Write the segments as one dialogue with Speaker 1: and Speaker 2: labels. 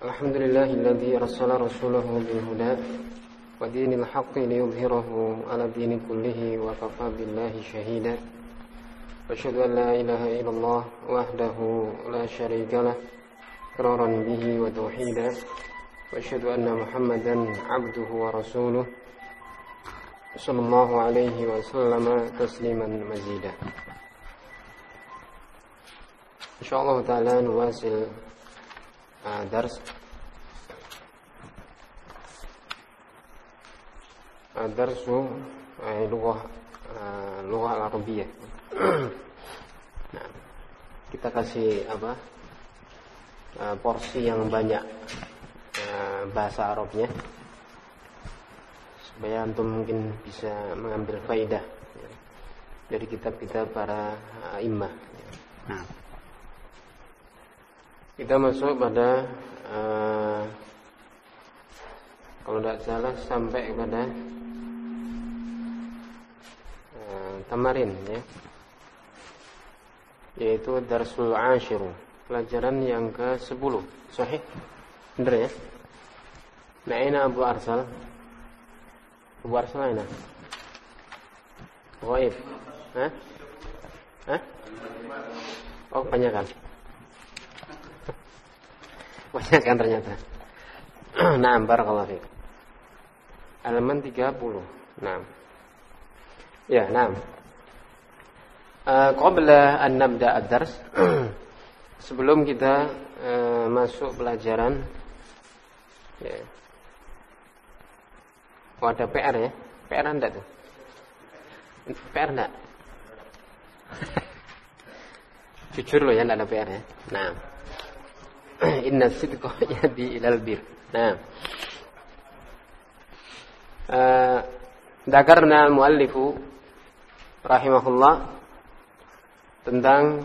Speaker 1: Alhamdulillahilladzi arsala rasulahu bil huda wa dinil haqqi liyudhhirahu 'ala dini kullihi wa kafa billahi shahida. Wa asyhadu an la ilaha illallah wahdahu la syarika lah iqraran bihi wa tauhida. Wa asyhadu anna Muhammadan 'abduhu wa rasuluh sallallahu alaihi wa sallama tasliman mazida. Insyaallah taala nuwasil درس لغة العربية. Nah, kita kasih porsi yang banyak bahasa Arabnya supaya antum mungkin bisa mengambil faidah dari kitab-kitab para imam. Nah, kita masuk pada kalau tidak salah sampai pada tamarin ya, yaitu darsul ashir, pelajaran yang ke-10. Sahih? Benar ya? Ma'ina Abu Arsal. Abu Arsal mana? Ghaib. Hah? Oh, kebanyakan. Banyak kan ternyata. Nah, barakallahu fiik. Halaman 30. Nah. Ya, nah. Qabla an nabda ad-dars, sebelum kita masuk pelajaran ya. Oh, ada PR ya? PR Anda tuh? PR enggak? Jujur loh ya, enggak ada PR ya. Nah. Inna sidqa yahdi ilal bir. Nah, dzakarna al-muallifu rahimahullah tentang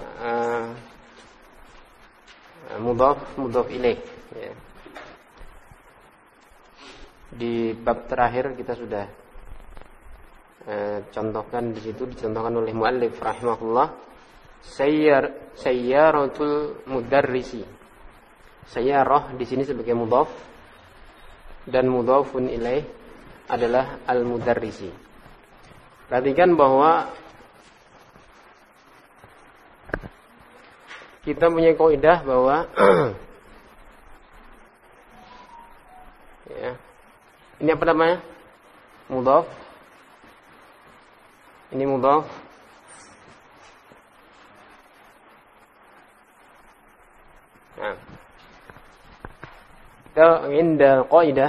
Speaker 1: mudhaf ilaih ya. Di bab terakhir kita sudah contohkan, di situ dicontohkan oleh muallif rahimahullah sayyaratul mudarrisi. Sayyarah di sini sebagai mudhaf dan mudhafun ilaih adalah al-mudarrisi. Perhatikan bahwa kita punya kaidah bahwa ya, ini apa namanya? Mudhaf. Ini mudhaf. Nah, indah kaidah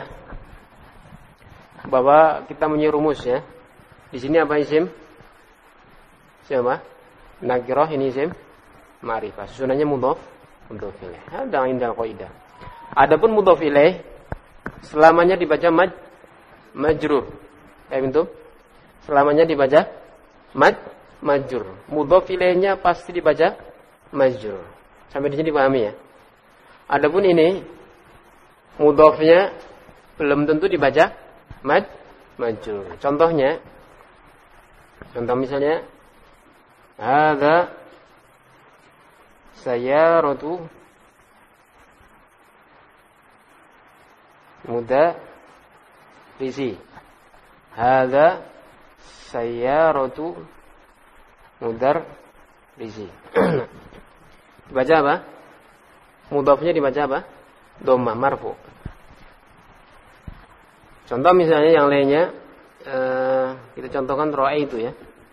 Speaker 1: bahwa kita punya rumus ya. Di sini apa isim? Siapa? Nakirah, ini isim ma'rifah. Susunannya mudhaf ilaih. Ada indah kaidah. Adapun mudhaf ilaih selamanya dibaca majrur. Itu selamanya dibaca majrur. Mudhaf ilaihnya pasti dibaca majrur. Sampai di sini pahami ya. Adapun ini mudhafnya belum tentu dibaca majrur. Contoh misalnya hadza sayyaratu mudarrisi. Hadza sayyaratu mudarrisi. Dibaca apa? Mudhafnya dibaca apa? Dhammah marfu. Contoh misalnya yang lainnya, kita contohkan ro'aitu ya.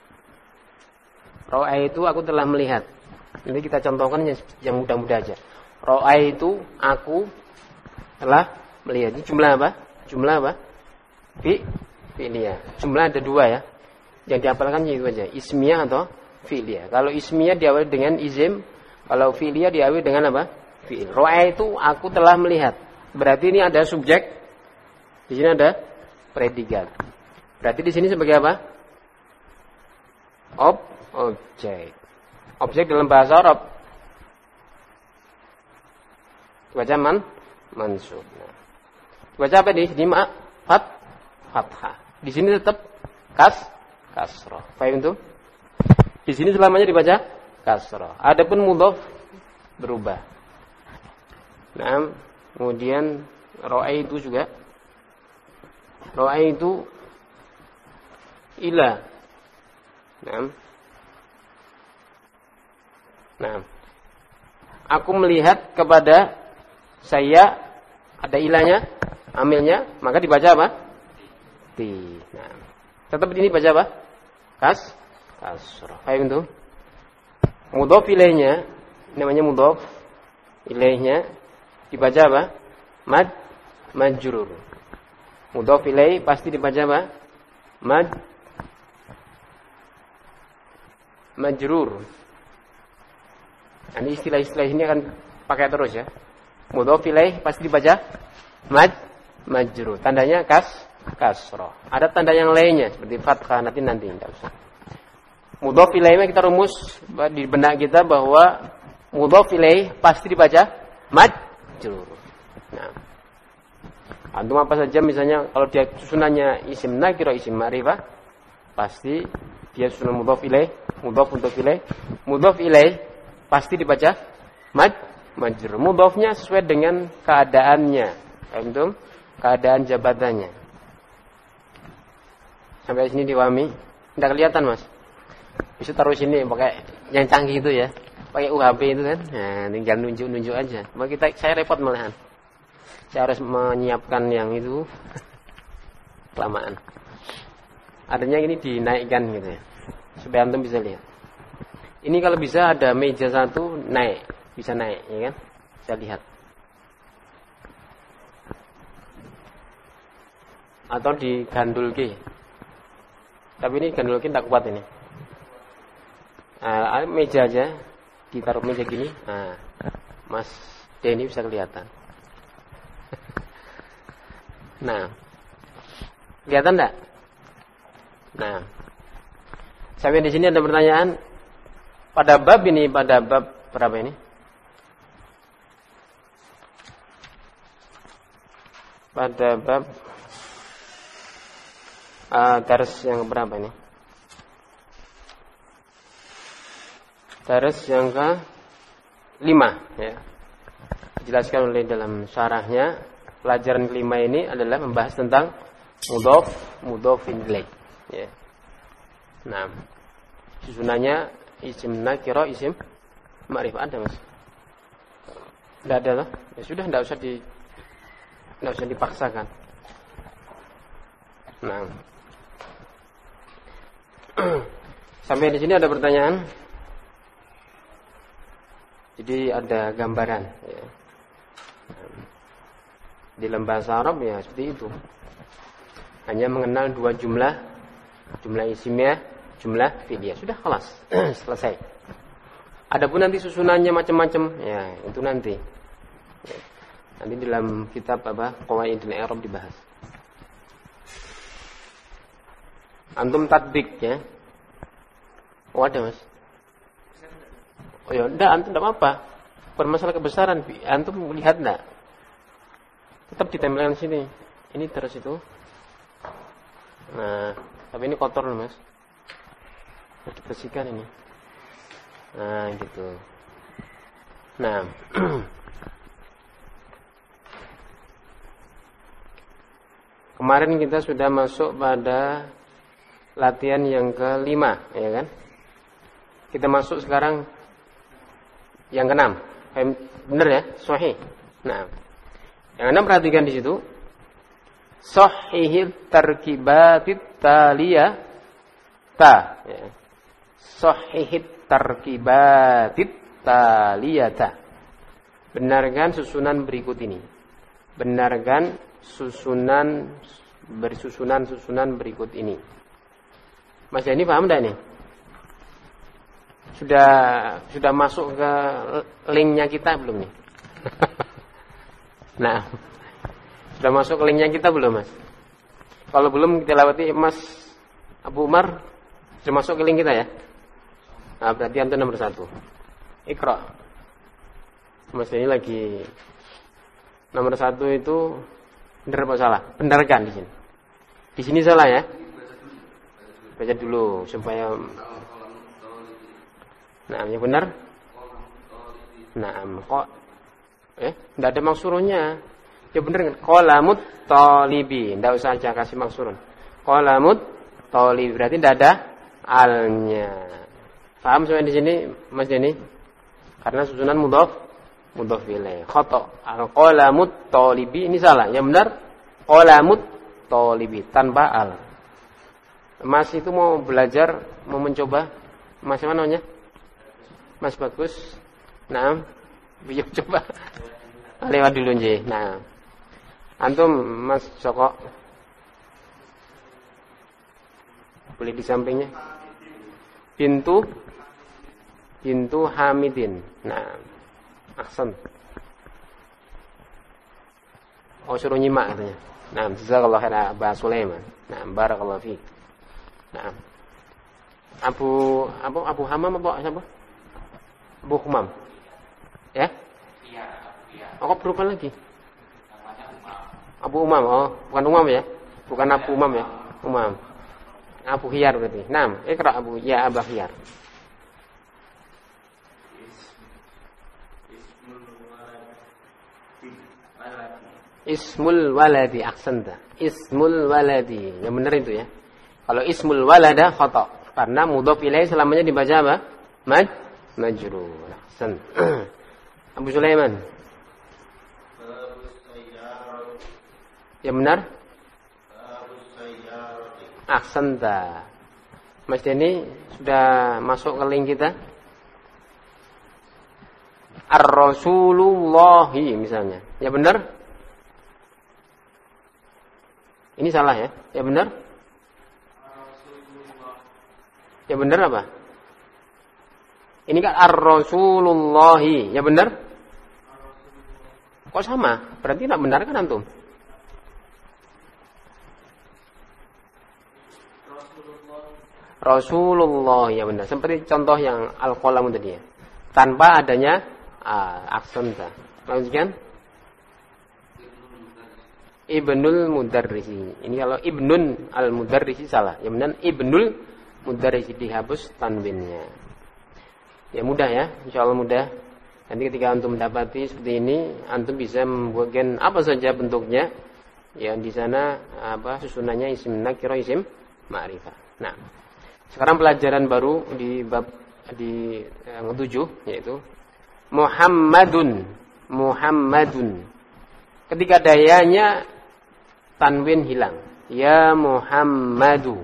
Speaker 1: Ro'aitu aku telah melihat. Ini kita contohkan yang mudah-mudah aja. Ro'aitu aku telah melihat. Ini jumlah apa? Jumlah apa? Fi'liyah. Jumlah ada 2 ya. Yang dihafalkan itu aja. Ismiyah atau fi'liyah. Kalau ismiyah diawali dengan izim, kalau fi'liyah diawali dengan apa? Fi'il. Ro'aitu aku telah melihat. Berarti ini ada subjek. Di sini ada predikat. Berarti di sini sebagai apa? Objek. Objek dalam bahasa Arab dibaca mansub. Nah, dibaca apa di sini? Fathah. Di sini tetap kasrah. Paham itu? Di sini selamanya dibaca kasrah. Adapun mudhaf berubah. Nah, Kemudian ra'aitu juga. Ra'aitu ila. Nah. Aku melihat kepada saya, ada ilahnya, amilnya, maka dibaca apa? Ti. Nah. Tetap ini baca apa? Kasrah. Paham itu? Mudhof ilaihnya, namanya mudhof ilaihnya dibaca apa? Majrur. Mudhof ilaih pasti dibaca apa? Majrur. Ini istilah-istilah ini akan pakai terus ya. Mudhof ilaih pasti dibaca majrur. Tandanya kasrah. Ada tanda yang lainnya seperti fathah nanti tidak usah. Mudhof ilaihnya kita rumus di benak kita bahwa mudhof ilaih pasti dibaca majrur. Nah, antum apa saja misalnya kalau dia susunannya isim nakirah, isim ma'rifah, pasti dia susunan mudhof ilaih, mudhof ilaih pasti dibaca majrur. Mudhofnya sesuai dengan keadaannya. Antum keadaan jabatannya. Sampai sini dipahami? Tidak kelihatan, Mas. Bisa taruh sini pakai yang canggih itu ya. Pakai UHP itu kan. Nah, tinggal nunjuk-nunjuk aja. Saya repot malahan. Saya harus menyiapkan yang itu. Kelamaan. Adanya ini dinaikkan gitu ya. Supaya antum bisa lihat. Ini kalau bisa ada meja satu naik. Bisa naik, ya kan? Bisa lihat. Atau digandulke. Tapi ini gandulke tak kuat ini. Meja aja. Ditaruh meja gini. Nah, Mas Denny bisa kelihatan. Nah. Kelihatan enggak? Nah. Sampai di sini ada pertanyaan. Pada bab berapa ini? Pada bab dars yang berapa ini? Dars yang ke-5 ya. Dijelaskan oleh dalam syarahnya, pelajaran kelima ini adalah membahas tentang mudhof ilaih ya. Nah, susunannya isim nakirah, isim ma'rifah ada, Mas? Tidak ada lah. Ya sudah, tidak usah dipaksakan. Nah. Sampai di sini ada pertanyaan. Jadi ada gambaran ya. Di dalam bahasa Arab ya seperti itu. Hanya mengenal dua jumlah isimnya, jumlah fi'liyah. Sudah kelas. Selesai. Adapun nanti susunannya macam-macam ya, itu nanti. Ya. Nanti dalam kitab Qawaidul I'rab dibahas. Antum tatbik ya. Oh ada, Mas. Oh ya, enggak, antum enggak apa-apa. Bermasalah kebesaran, antum lihat enggak? Tetap ditempelkan sini. Ini terus itu. Nah, tapi ini kotor loh, Mas. Harus dibersihkan ini. Nah, gitu. Nah. Kemarin kita sudah masuk pada latihan yang ke-5, ya kan? Kita masuk sekarang yang ke-6. Benar ya? Sahih. Nah, yang 6 perhatikan di situ. Sahihit tarkibatit taliyah ta. Ya. Sahihit tarkibatit taliyata. Benarkan susunan berikut ini. Benarkan susunan berikut ini. Mas ini paham enggak nih? Sudah masuk ke linknya kita belum nih? Nah, sudah masuk ke linknya kita belum, Mas? Kalau belum kita lewati, Mas Abu Umar sudah masuk ke link kita ya? Nah, berarti antum nomor 1. Iqra. Mas ini lagi nomor 1 itu benar apa salah? Benarkan di sini. Di sini salah ya? Baca dulu supaya. Nah, yang benar. Nah, kok enggak ada maksuruhnya. Ya bener kan? Qalamut talibi. Enggak usah aja kasih maksurun. Qalamut talibi berarti tidak ada alnya. Paham sampai di sini Mas Denny? Karena susunan mudhaf ilaih. Khata. Qalamut talibi ini salah. Yang benar qalamut talibi tanpa al. Mas itu mau belajar, mau mencoba. Mas mana namanya? Mas Bagus. Nah, biar coba. Lewat dulu nje. Nah. Antum Mas Joko. Boleh di sampingnya. Pintu Hamidin. Nah, aksen. Oh, suruh nyimak katanya. Nah, jazakallahu khairan Aba Sulaiman. Nah, barakallahu fiik. Nah. Abu Hamam apa siapa? Abu Humam. Ya? Iya. Oh, berubah lagi. Abu Umam, oh, bukan Umam ya? Bukan Abu Umam ya? Umam. Abu Khiyar berarti. Naam, ikra Abu ya Aba Khiyar. Ismul waladi aksanta. Ismul waladi. Yang benar itu ya. Kalau ismul walada khata. Karena mudhaf ilaih selamanya dibaca apa? Majrur. Ahsan. Abu Sulaiman. Yang benar? Ahsanta. Mas Denny sudah masuk ke link kita? Ar-Rasulullahi misalnya. Ya benar? Ini salah ya? Ya benar? Ya benar apa? Ini kan Ar-Rasulullahi. Ya benar? Kok sama? Berarti tidak benar kan antum? Rasulullah, ya benar. Seperti contoh yang al-qalam tadi ya. Tanpa adanya aksen. Lanjutkan. Ibnul Mudarrisi. Ini kalau Ibnun al-Mudarrisi salah. Ya benar Ibnul Mudarrisi dihapus tanwinnya. Ya mudah ya, insyaallah mudah. Nanti ketika antum mendapati seperti ini, antum bisa membuatkan apa saja bentuknya. Ya di sana apa susunannya isim nakirah, isim ma'rifah. Nah, sekarang pelajaran baru di bab yang ke-7 yaitu Muhammadun. Ketika dayanya tanwin hilang. Ya Muhammadu.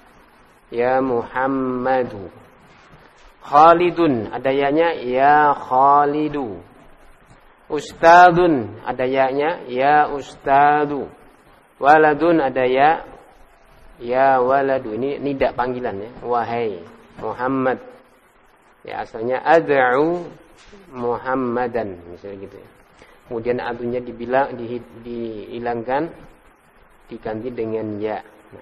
Speaker 1: Khalidun adayanya ya Khalidu. Ustadun adayanya ya Ustadu. Waladun adaya ya waladu. Ini nida panggilan ya. Wahai Muhammad. Ya asalnya ad'u Muhammadan misalnya gitu ya. Kemudian adunya dihilangkan diganti dengan ya.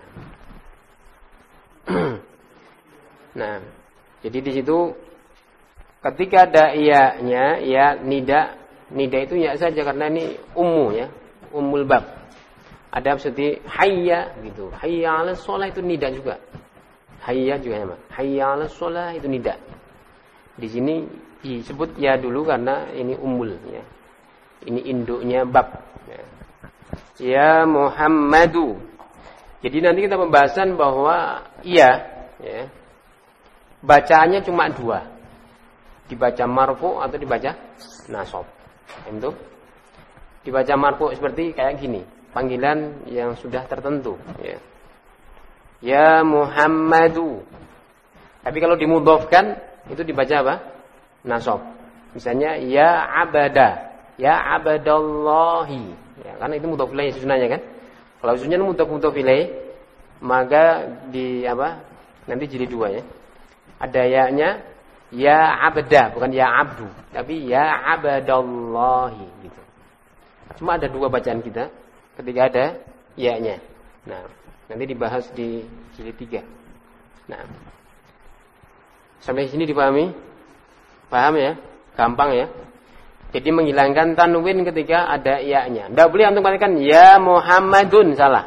Speaker 1: Nah, jadi di situ ketika ada iya-nya, ya nida itu ya saja karena ini ummu ya, ummul bab. Ada seperti hayya gitu. Hayya 'alas shalah itu nida juga. Hayya juga sama. Hayya 'alas shalah itu nida. Di sini disebut ya dulu karena ini ummul ya. Ini induknya bab ya. Ya Muhammadu. Jadi nanti kita pembahasan bahwa iya ya. Bacaannya cuma dua. Dibaca marfu atau dibaca nasab. Itu dibaca marfu seperti kayak gini. Panggilan yang sudah tertentu ya. Ya Muhammadu. Tapi kalau dimudhofkan itu dibaca apa? Nasab. Misalnya ya abada. Ya abadallahi. Ya, karena itu mudhaf ilaih sunahnya kan. Kalau sunahnya mudhaf ilaih maka di apa? Nanti jadi dua ya. Ada ya-nya ya abda, bukan ya abdu, tapi ya abadallahi gitu. Cuma ada dua bacaan kita ketika ada ya-nya. Nah, nanti dibahas di jilid 3. Nah. Sampai sini dipahami? Paham ya? Gampang ya? Jadi menghilangkan tanwin ketika ada ya-nya. Tidak boleh antum katakan ya Muhammadun, salah.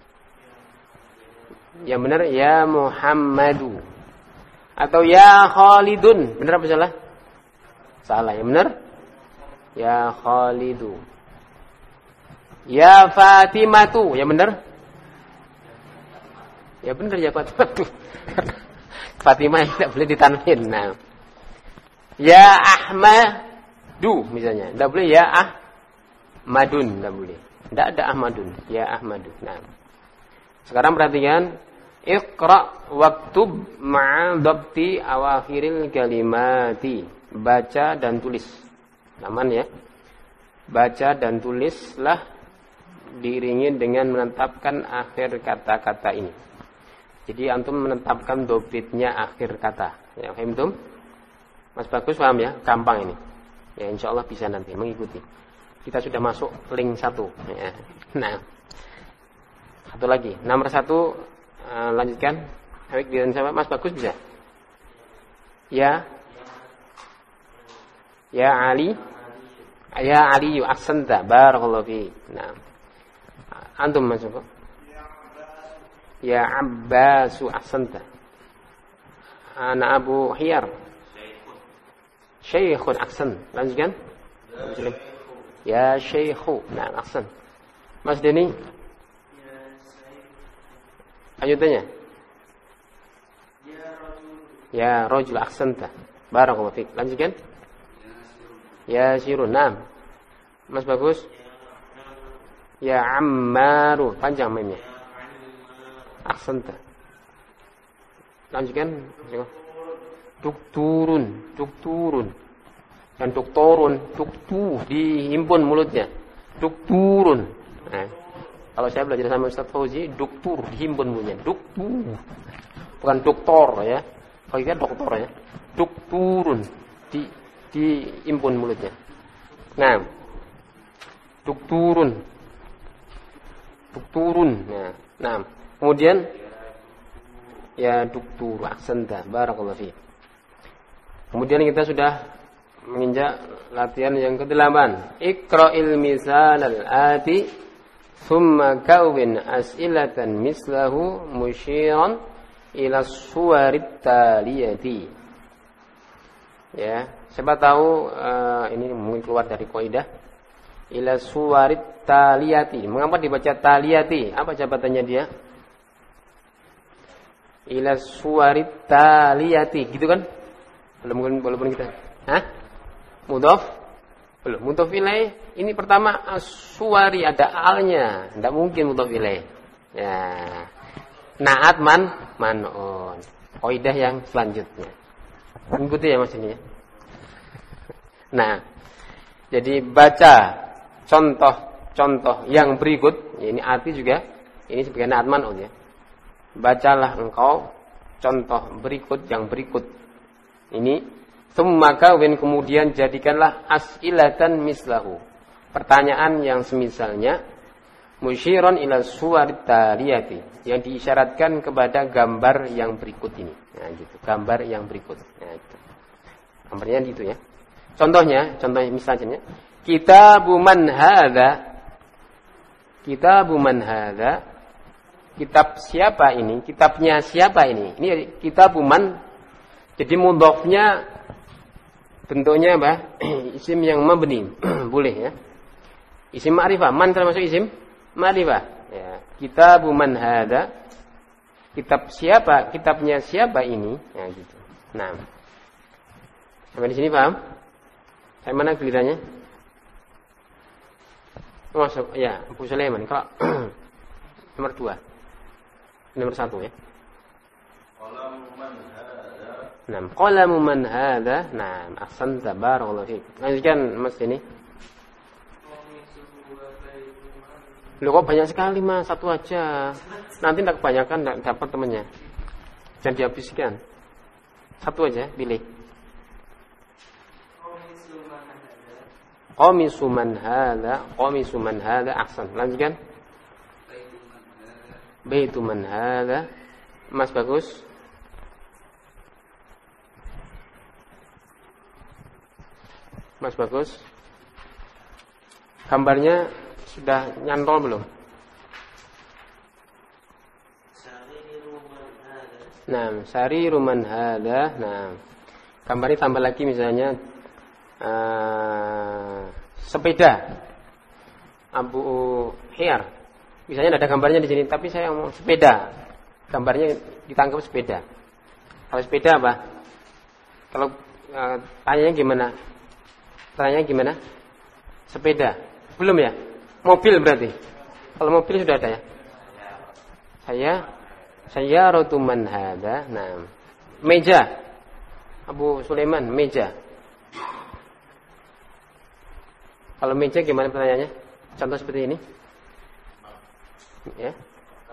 Speaker 1: Yang benar ya Muhammadu. Atau ya Khalidun, benar apa salah? Salah, yang benar ya Khalidu. Ya Fatimatu, ya benar? Ya benar ya Fatimatu. Fatimah tidak boleh ditanwin. Nah. Ya Ahmadu misalnya. Tidak boleh ya Ahmadun, tidak boleh. Tidak ada Ahmadun, ya Ahmadu. Nah. Sekarang perhatikan, Iqra waktub ma'a dhabti awakhiril kalimati. Baca dan tulis. Aman ya. Baca dan tulislah diiringi dengan menetapkan akhir kata-kata ini. Jadi antum menetapkan dobitnya akhir kata. Ya, paham tum? Mas Bagus paham ya? Gampang ini. Ya insyaallah bisa nanti mengikuti. Kita sudah masuk link 1. Ya. Nah. Satu lagi. Nomor 1 lanjutkan. Awik dan sama Mas Bagus bisa? Ya. Ya Ali. Ya Ali ahsanta. Barakallahu fiik. Nah. Antum masuk. Ya Abbasu ahsanta. Ana Abu Hiyar. Syekhun ahsan. Lanjutkan. Ya Syekhu. Nah, ahsan. Mas Deni. Lanjutannya. Ya rajul ahsanta. Barakallahu fiik. Lanjutkan. Ya Sirun. Naam. Mas Bagus. Ya Ammaru. Panjang memnya. Ahsanta. Lanjutkan. Dukturun. Dukturun. Dan doktorun. Duktu. Dihimpun mulutnya. Dukturun. Nah, kalau saya belajar sama Ustaz Fauzi, duktur. Dihimpun mulutnya. Duktur. Bukan doktor ya. Kalau kita doktor ya. Dukturun. Dihimpun mulutnya. Nah. Dukturun. Dukturun. Nah. Kemudian ya duktur ahsanta. Barakallahu fiik. Kemudian kita sudah menginjak latihan yang ke-8. Iqra'il misalal ati thumma kawwin as'ilatan mislahu musyiran ila suwarit taliyati. Ya, siapa tahu ini mungkin keluar dari kaidah ila suwarit taliyati. Mengapa dibaca taliyati? Apa jabatannya dia? Ila suwarit taliyati, gitu kan? Walaupun kita. Hah? Mudhaf? Belum. Mudhaf ilaih ini pertama suwari ada alnya, tidak mungkin mudhaf ilaih. Ya. Naat man'un. Kaidah yang selanjutnya. Mengikuti ya Mas ini ya. Nah, jadi baca contoh yang berikut, ini arti juga ini sebagai naat man'un ya. Bacalah engkau contoh berikut yang berikut. Ini tsumma kawin kemudian jadikanlah as'ilatan mislahu. Pertanyaan yang semisalnya musyiran ila suwarit taliyati, yang diisyaratkan kepada gambar yang berikut ini. Nah, gitu. Gambar yang berikut. Nah, gitu. Gambarnya gitu ya. Contohnya misalnya Kitabu man hadza. Kitabu man hadza. Kitab siapa ini? Kitabnya siapa ini? Ini kitabu man. Jadi mudhofnya bentuknya apa? Isim yang mabni. Boleh ya. Isim ma'rifah. Man termasuk isim ma'rifah. Ya. Kitabu man hadza. Kitab siapa? Kitabnya siapa ini? Ya gitu. Nah. Sampai di sini paham? Saya mana gilirannya? Masuk ya, Abu Sulaiman. Kalau nomor 2. Nomor 1 ya. Qalamu man hadza. Nah, ahsanta barakallahu fiik. Lanjutkan Mas ini. Loh kok banyak sekali Mas, satu aja. Nanti tidak kebanyakan tidak dapat temannya. Jangan dihabiskan. Satu aja, pilih. Qamisu man hadza ahsan. Lanjutkan. Baitu man hadza. Mas Bagus. Mas Bagus. Gambarnya sudah nyantol belum? Nah, sariru man hadza. Nah, gambarnya tambah lagi misalnya sepeda. Abu Hiyar. Misalnya ada gambarnya di sini, tapi saya mau sepeda. Gambarnya ditangkap sepeda. Kalau sepeda apa? Kalau tanyanya gimana? Tanyanya gimana? Sepeda. Belum ya? Mobil berarti. Kalau mobil sudah ada ya? Saya rotuman hada. Nah, meja. Abu Sulaiman, meja. Kalau meja gimana pertanyaannya? Contoh seperti ini. Ya.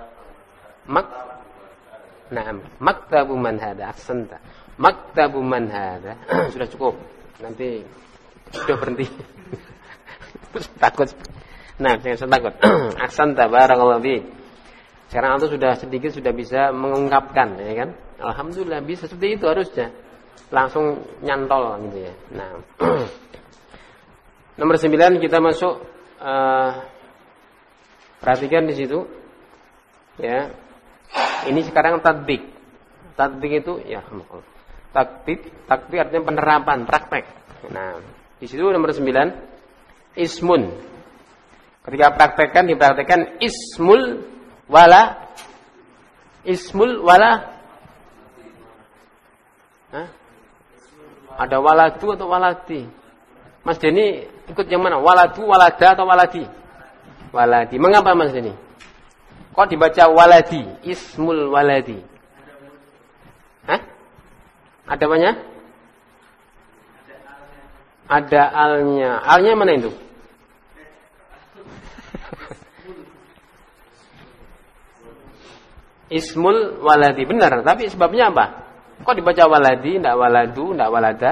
Speaker 1: Maktabu man hada. Aksanta. Maktabu man hada. Sudah cukup. Nanti sudah berhenti. Takut. Nah, jangan takut. Aksanta barakallahu fiik. Sekarang antum sudah bisa mengungkapkan, ya kan? Alhamdulillah bisa seperti itu harusnya. Langsung nyantol gitu ya. Nah. Nomor 9 kita masuk perhatikan di situ. Ya. Ini sekarang tatbik. Tatbik itu ya tatbik artinya penerapan, praktek. Nah, di situ nomor 9 ismun. Ketika dipraktekkan ismul wala. Hah? Ada waladu atau waladi? Mas Denny ikut yang mana? Waladu, walada atau waladi? Waladi. Mengapa Mas Denny? Kok dibaca waladi? Ismul waladi. Hah? Ada apanya? Ada alnya. Alnya mana itu? Ismul waladi. Benar, tapi sebabnya apa? Kok dibaca waladi, tidak waladu, tidak walada?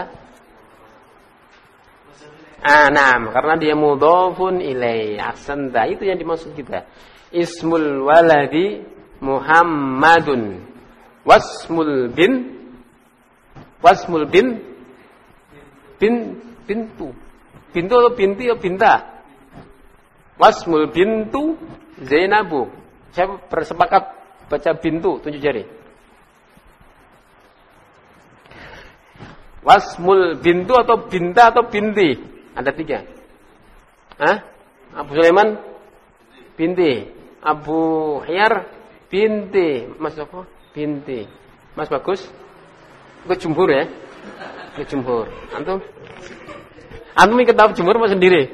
Speaker 1: Karena dia mudhofun ilai. Aksanta, itu yang dimaksud kita. Ismul waladi Muhammadun. Wasmul bintu. Bintu atau binti atau binta? Wasmul bintu Zainabu. Saya bersepakat baca bintu, tunjuk jari. Wasmul bintu atau binta atau binti? Ada 3. Abu Sulaiman binti. Abu Hiyar binti. Mas apa? Binti. Mas Bagus? Ikut jumhur ya? Ikut jumhur. Antum ikut tahu jumhur apa sendiri?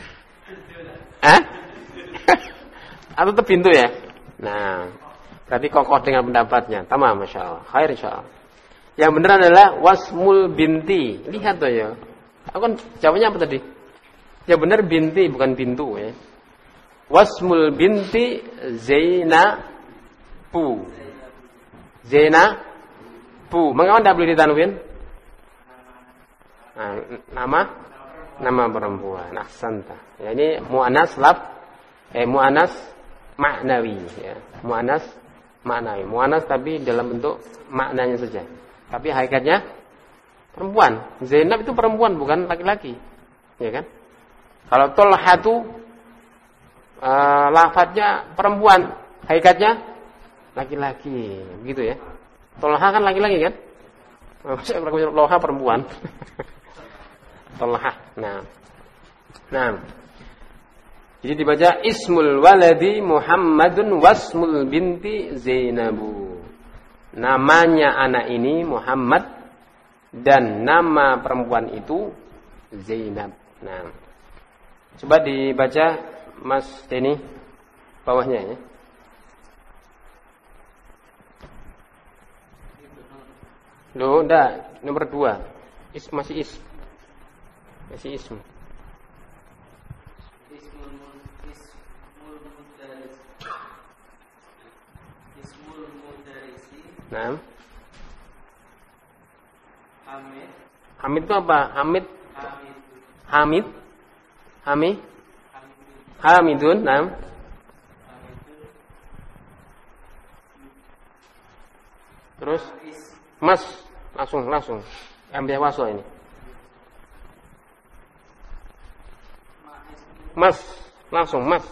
Speaker 1: Atau tetap bintu ya? Nah, berarti kokoh dengan pendapatnya. Tamam, Masya Allah. Khair insyaAllah. Yang benar adalah wasmul binti. Lihat tuh ya. Aku kan jawabnya apa tadi? Yang benar binti, bukan bintu ya. Wasmul binti Zainabu. Mengapa tidak boleh ditanwin? Nama perempuan. Ahsanta. Ya, ini mu'anas mu'anas maknawi ya. Mu'anas maknawi. Mu'anas tapi dalam bentuk maknanya saja. Tapi hakikatnya perempuan. Zainab itu perempuan, bukan laki-laki. Ya kan? Kalau Tolhatu lafadznya perempuan, hakikatnya laki-laki, begitu ya. Tolha kan laki-laki kan? Tolha perempuan. Tolha. Nah. Jadi dibaca ismul waladi Muhammadun wasmul binti Zainabu. Namanya anak ini Muhammad dan nama perempuan itu Zainab. Nah, coba dibaca Mas Denny bawahnya ya. Loh, enggak, nomor 2. Masih ism. Nah. Hamid itu apa? Hamidun. Nah. Terus Mas, langsung. Ambil wasol ini. Mas, langsung Mas.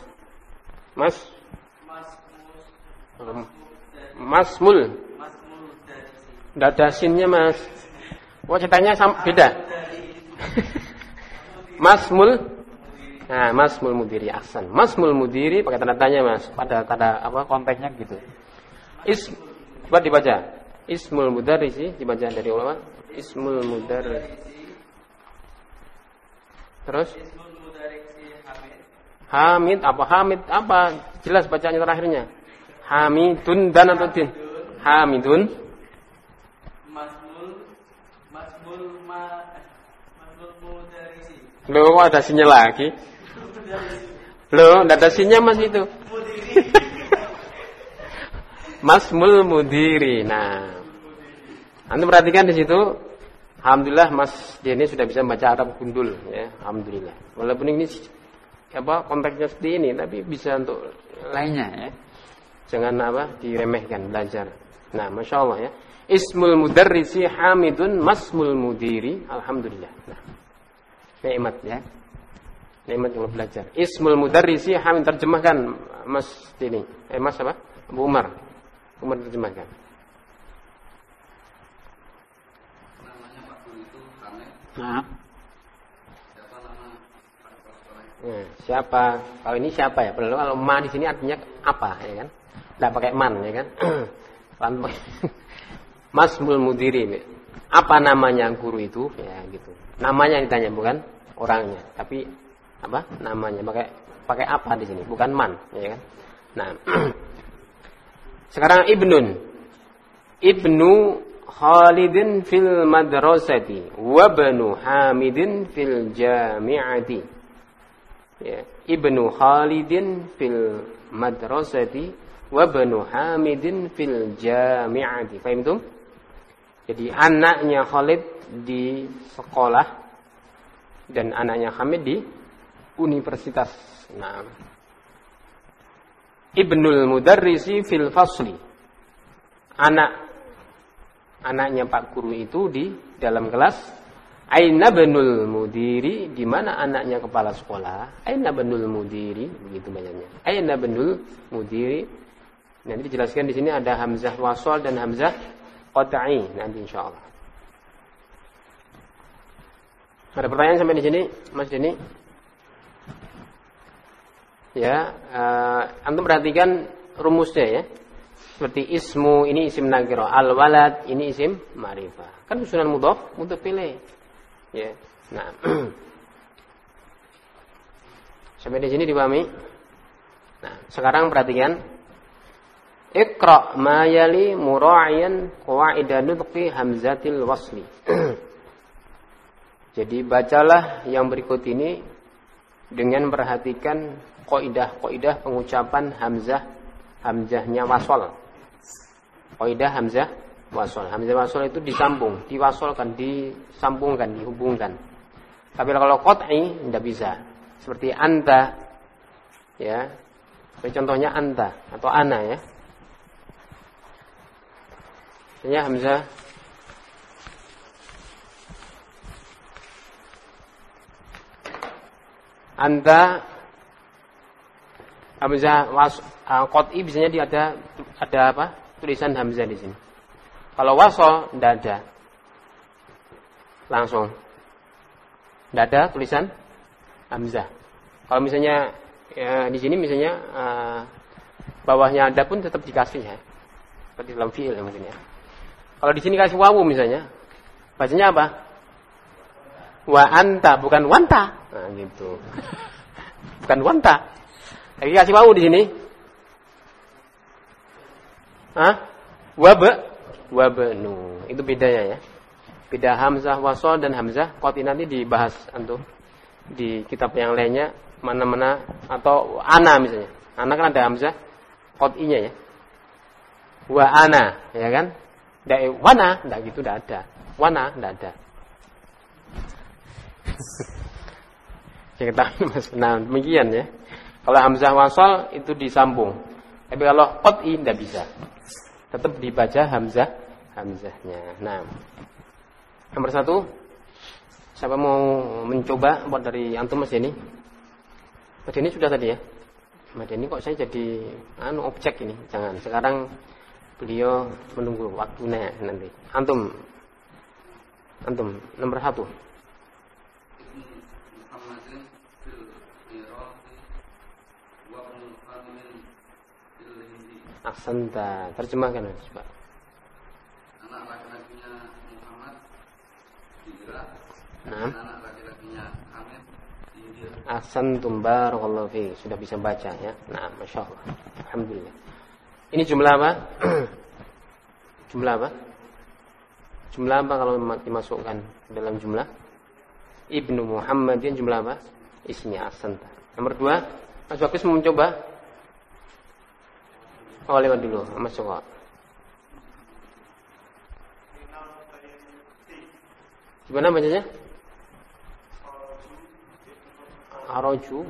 Speaker 1: Masmul. Tidak ada sinnya Mas. Ceritanya beda. Masmul Nah, masmul mudiri ahsan. Masmul mudiri pakai tanda tanya, Mas. Pada tanda apa
Speaker 2: Konteksnya gitu.
Speaker 1: coba dibaca. Ismul mudarrisi dibaca dari ulama. Ismul mudarrisi. Terus ismul mudarrisi Hamid apa? Hamid apa? Jelas bacanya terakhirnya. Hamidun dan atau din? Hamidun. Masmul mudarrisi. Loh, kok ada sinya lagi? Loh, enggak ada sinya Mas itu. Masmul mudiri. Nah, Anda perhatikan di situ. Alhamdulillah Mas Denny sudah bisa membaca Arab gundul ya, alhamdulillah. Walaupun ini apa konteksnya seperti ini, tapi bisa untuk
Speaker 2: Lainnya ya.
Speaker 1: jangan apa diremehkan belajar. Nah, masya Allah ya. Ismul mudarrisi Hamidun, masmul mudiri, alhamdulillah. Nah, nikmat ya. Nikmat kalau belajar. Ismul mudarrisi Hamid, terjemahkan Mas Denny. Mas apa? Abu Umar. Umar terjemahkan.
Speaker 2: Nah.
Speaker 1: Siapa? Kalau ini siapa ya? Perlu kalau ma di sini artinya apa ya kan? Tidak pakai man ya kan? Masmul mudiri. Apa namanya guru itu? Ya gitu. Namanya ditanya bukan orangnya, tapi apa? Namanya pakai apa di sini? Bukan man ya kan? Nah. Sekarang Ibnu Khalidin fil madrasati wa banu Hamidin fil jami'ati. Ya, Ibnu Khalidin fil madrasati wa banu Hamidin fil jami'ati. Paham itu? Jadi anaknya Khalid di sekolah dan anaknya Hamid di universitas. Nah, Ibnul Mudarrisi fil fasli. Anaknya Pak Guru itu di dalam kelas. Aina benul mudiri, di mana anaknya kepala sekolah. Aina benul mudiri, begitu bacanya. Aina benul mudiri. Nanti dijelaskan di sini ada hamzah wasal dan hamzah qat'i nanti insyaallah. Ada pertanyaan sampai di sini, Mas Denny? Ya, antum perhatikan rumusnya ya. Seperti ismu ini isim nakirah, al-walad ini isim ma'rifah. Kan susunan mudhaf, mudhaf ilaih. Ya. Nah. Sampai di sini dipahami? Nah, sekarang perhatikan. Iqra ma yali mura'iyan qawaida nutqi hamzatil wasli. Jadi bacalah yang berikut ini dengan memperhatikan kaidah-kaidah pengucapan hamzahnya wasal. Kaidah hamzah wasal. Hamzah wasal itu disambung, diwasolkan, disambungkan, dihubungkan. Tapi kalau qat'i tidak bisa. Seperti anta, ya. Contohnya anta atau ana ya. Ini hamzah anta, hamzah qat'i biasanya dia ada apa? Tulisan hamzah di sini. Kalau wasal tidak ada. Langsung. Tidak ada tulisan hamzah. Kalau misalnya ya, di sini misalnya bawahnya ada pun tetap dikasih ya. Seperti dalam fi'il ya mungkin ya. Kalau di sini kasih wawu misalnya, bacanya apa? Wa anta, bukan wanta. Nah, gitu. Bukan wanta. Tapi kasih wawu di sini. Wabnu. Itu bedanya ya. Beda hamzah wasal dan hamzah qat'i nanti dibahas antum di kitab yang lainnya mana-mana atau ana misalnya. Ana kan ada hamzah qat'inya ya. Wa ana, ya kan? Wana, enggak gitu, enggak ada. Wana enggak ada. Kita Mas, nah demikian ya. Kalau hamzah wasal itu disambung. Tapi kalau qat'i enggak bisa. Tetap dibaca hamzahnya. Nah, nomor 1, siapa mau mencoba buat dari antum Mas ini? Mas ini sudah tadi ya. Mas ini kok saya jadi objek ini. Jangan. Sekarang beliau menunggu waktunya nanti. Antum nomor 1. Ahsanta. Terjemahkan coba.
Speaker 2: Anak laki-lakinya Muhammad di Irak.
Speaker 1: Nah.
Speaker 2: Anak laki-lakinya Hamid di India.
Speaker 1: Ahsantum barakallahu fi. Sudah bisa baca ya. Nah, masyaallah. Alhamdulillah. Ini jumlah apa? Jumlah apa? Jumlah apa kalau dimasukkan dalam jumlah? Ibnu Muhammadin jumlah apa? Isinya ahsanta. Nomor 2, Mas Bagus mau mencoba? Oh, lewat dulu, Mas Joko. Gimana bacanya? Aroju.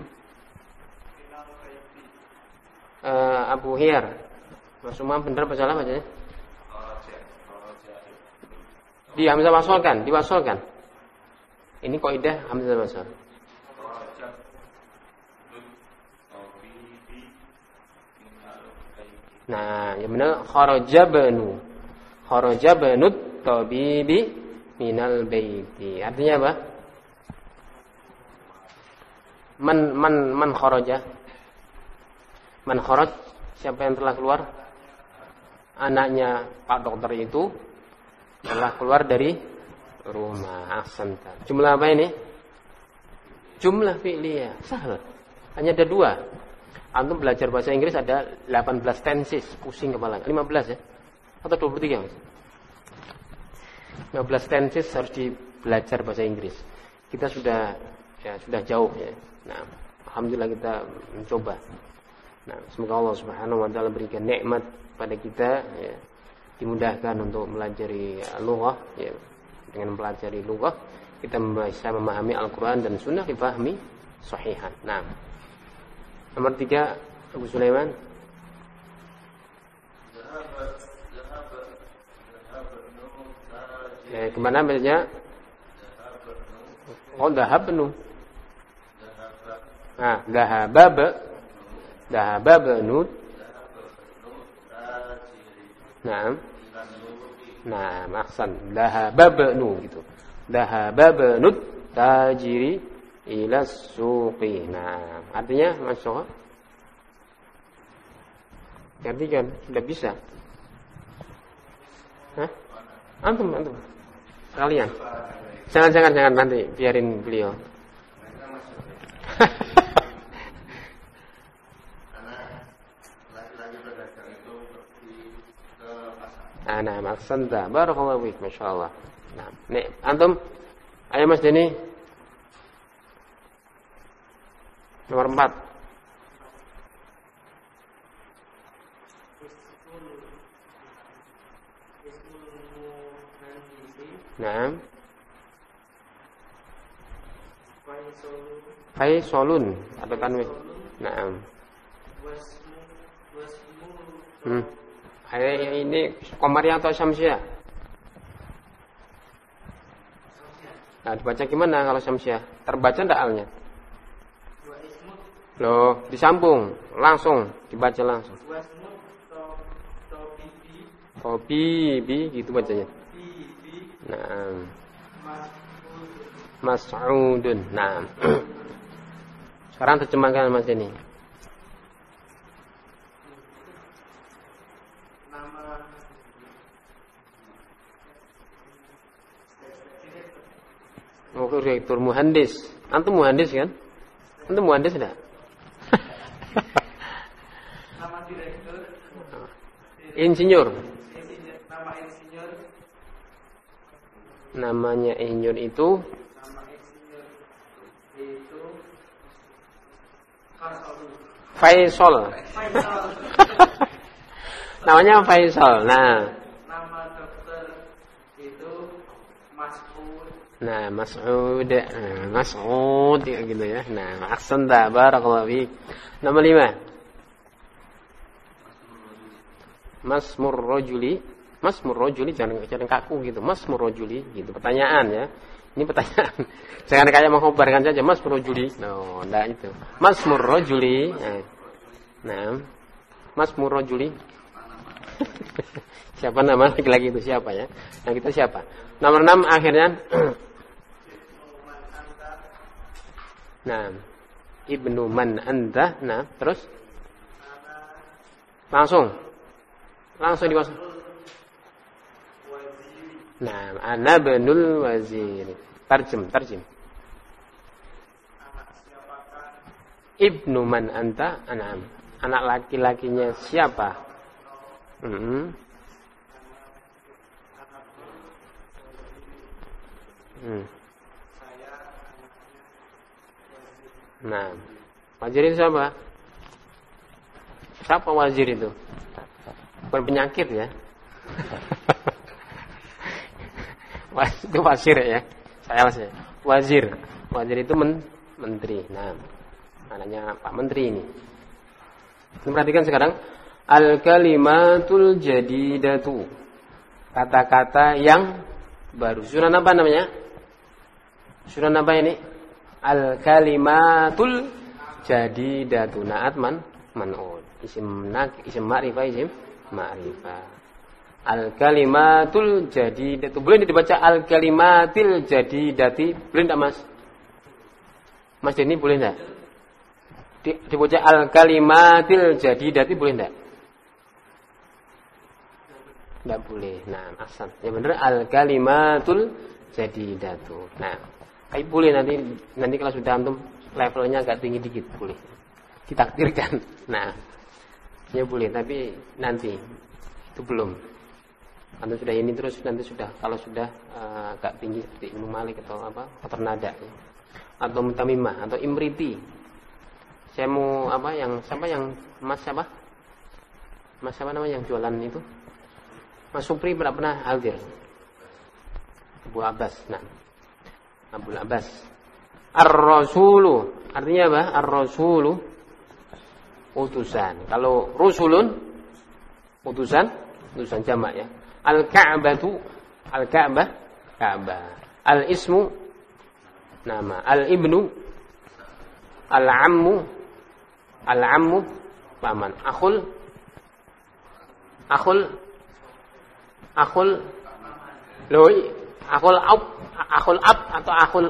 Speaker 1: Abu Hiyar. Mas Umam benar apa salah bacanya? Di hamzah wasolkan, diwasolkan. Ini kaidah hamzah wasol. Nah, yang benar kharaja banut tabibi minal baiti. Artinya apa? Man kharaja. Man kharaj, siapa yang telah keluar? Anaknya Pak Dokter itu telah keluar dari rumah. Ahsanta. Jumlah apa ini? Jumlah fi'liyah. Sahal. Hanya ada 2. Antum belajar bahasa Inggris ada 18 tenses. Pusing kepala. 15 ya? Atau 23 mas? 15 tenses harus belajar bahasa Inggris. Kita sudah jauh ya. Nah, alhamdulillah kita mencoba. Nah, semoga Allah Subhanahu wa taala berikan nikmat pada kita ya. Dimudahkan untuk mempelajari lughah ya. Dengan mempelajari lughah kita bisa memahami Al-Qur'an dan Sunnah dipahami sahihan. Nah, nomor 3 Abu Sulaiman. Kemana bacanya? Oh, dahabnu. Nah, dahababnu. Nah, maksan dahababnu gitu. Dahababnu tajiri ila suqi. Nah, artinya masuk. Gantikan, sudah bisa. Hah? Antum. Kalian. Jangan nanti biarin beliau. Nah, maksanta. Barakallahu fiik, masyaallah. Nah, nih antum, ayo Mas Deni. Nomor 4. Nah. Faisolun atau tanwin. Nah. Ini Qamariyah atau Syamsiah? Nah, dibaca gimana kalau Syamsiah? Terbaca enggak alnya? Loh, disambung, langsung dibaca langsung. Tobibi gitu bacanya. Nah. Mas'udun. Nah. Sekarang terjemahkan Mas ini. Direktur muhandis. Antum muhandis kan? Antum muhandis enggak?
Speaker 2: Nama direktur.
Speaker 1: Insinyur.
Speaker 2: Nama insinyur.
Speaker 1: Namanya insinyur itu.
Speaker 2: Nama insinyur itu
Speaker 1: Faisal. Namanya Faisal. Nah.
Speaker 2: Nama dokter itu Mas'ud.
Speaker 1: Nah, Mas'ud ya gitu ya. Nah, ahsanta barakallahu fiik. Nomor 5. Masmur rajuli jangan kaku gitu. Masmur rajuli gitu. Pertanyaan ya. Ini pertanyaan. Jangan kayak mengkhabarkan saja masmur rajuli. No, enggak itu. Masmur rajuli. Nah. Masmur rajuli. Siapa nama laki-laki itu siapa ya? Yang kita siapa? Nomor 6 akhirnya. Nah, Ibnu man anta. Nah, terus Langsung dimasuk. Nah, ana ibnul wazir. Tarjem. Ibnu man anta? An'am. Anak laki-lakinya siapa? Nah, wazir itu siapa? Siapa wazir itu? Bukan penyakit ya. Itu wazir ya. Saya mas ya. Wazir itu menteri. Nah, anaknya Pak Menteri ini. Perhatikan sekarang. Al-kalimatul jadidatu. Kata-kata yang baru. Surat apa namanya? Surat apa ini? Al-kalimatul jadidatu. Na'at man'ud. Isim ma'rifah, isim ma'rifah. Al-kalimatul jadidatu. Boleh dibaca al-kalimatil jadidati? Boleh enggak, Mas? Mas Denny boleh enggak? Dibaca al-kalimatil jadidati boleh enggak? Enggak boleh. Nah, asal. Ya benar al-kalimatul jadidatu. Nah, tapi boleh nanti kalau sudah antum levelnya agak tinggi dikit boleh. Ditakdirkan. Nah, ya boleh, tapi nanti itu belum. Antum sudah ini terus nanti sudah kalau sudah agak tinggi seperti Imam Malik atau apa? Atau nada ya. Atau mutamimah atau imriti. Saya mau apa yang Mas siapa? Mas siapa namanya yang jualan itu? Mas Supri pernah hadir. Abu Abbas. Nah. Abu Abbas. Ar-Rasulu. Artinya apa? Ar-Rasulu utusan. Kalau rusulun utusan jamak ya. Al-Ka'batu Al-Ka'bah Ka'bah. Al-Ismu nama. Al-Ibnu Al-Ammu paman. Akhul ab atau akhul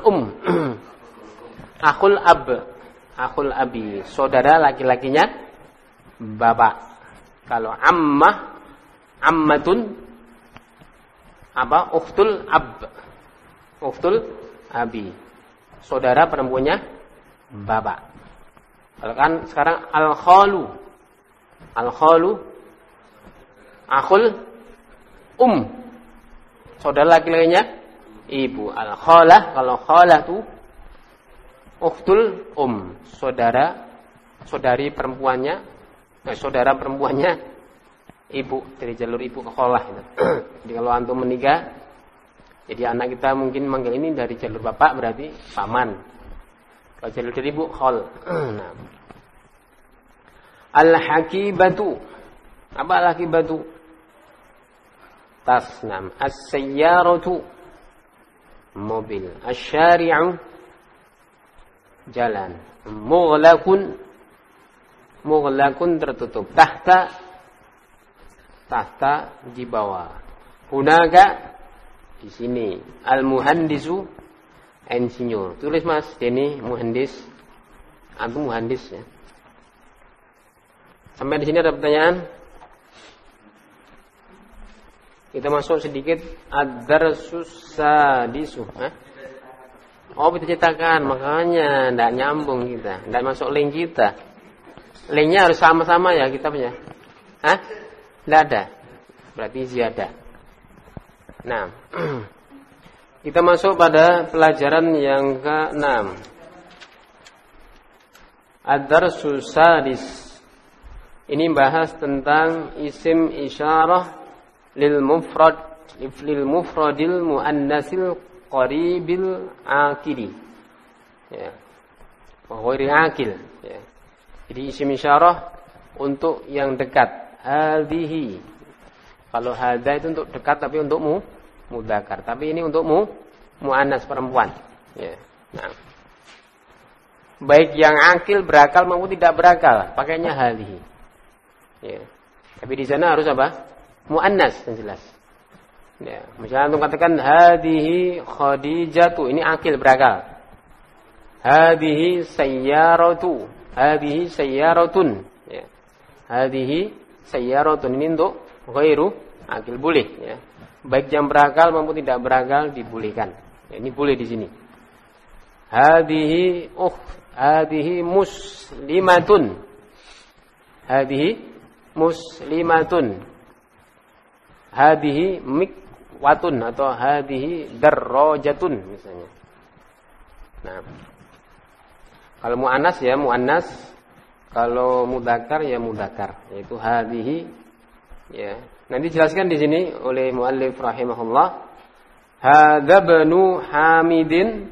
Speaker 1: akhul abi, saudara laki-lakinya bapak. Kalau ammatun apa? Ukhtul abi, saudara perempuannya bapak. Kalau kan sekarang al-khalu akhul saudara laki-lakinya ibu. Al-khalah, kalau khalah itu ukhtul saudari perempuannya, saudara perempuannya ibu, dari jalur ibu ke khalah gitu. Jadi kalau antum menikah, jadi anak kita mungkin manggil ini dari jalur bapak berarti paman. Kalau jalur dari ibu khal. Nah. Al-hakibatu. Apa al-hakibatu? Tas, nam. As-sayyaratu, mobil. Asy-syari'u, jalan. Mughlaqun tertutup. Tahta di bawah. Hunaka di sini. Al-muhandisu, insinyur. Tulis Mas Denny, muhandis. Antum muhandis ya. Sampai di sini ada pertanyaan? Kita masuk sedikit ad-darsus sadisu. Oh, kita cetakan, makanya enggak nyambung kita, enggak masuk link kita. Linknya harus sama-sama ya kita punya. Enggak ada. Berarti ziyadah. Nah, kita masuk pada pelajaran yang ke-6. Ad-darsus sadis. Ini bahas tentang isim isyarah lil mufradil muannasil qaribil akili. Ya. Wa ghairi akil, ya. Jadi isim isyarah untuk yang dekat. Hadhihi. Kalau hadza itu untuk dekat tapi untuk mudzakkar. Tapi ini untuk muannas perempuan. Ya. Nah. Baik yang akil berakal maupun tidak berakal, pakainya hadhihi. Ya. Tapi di sana harus apa? Muannas yang jelas. Ya, misalnya antum katakan hadhihi Khadijatu, ini akil berakal. Hadhihi sayyaratun. Ya. Hadhihi sayyaratun ini untuk ghairu akil, boleh ya. Baik yang berakal maupun tidak berakal dibolehkan. Ya, ini boleh di sini. Hadhihi muslimatun. Hadhihi muslimatun. Hadhihi mikwatun atau hadhihi darrajatun misalnya. Nah, kalau muannas ya muannas, kalau mudzakkar ya mudzakkar, yaitu hadhihi ya. Nanti dijelaskan di sini oleh muallif rahimahullah. Hadza banu Hamidin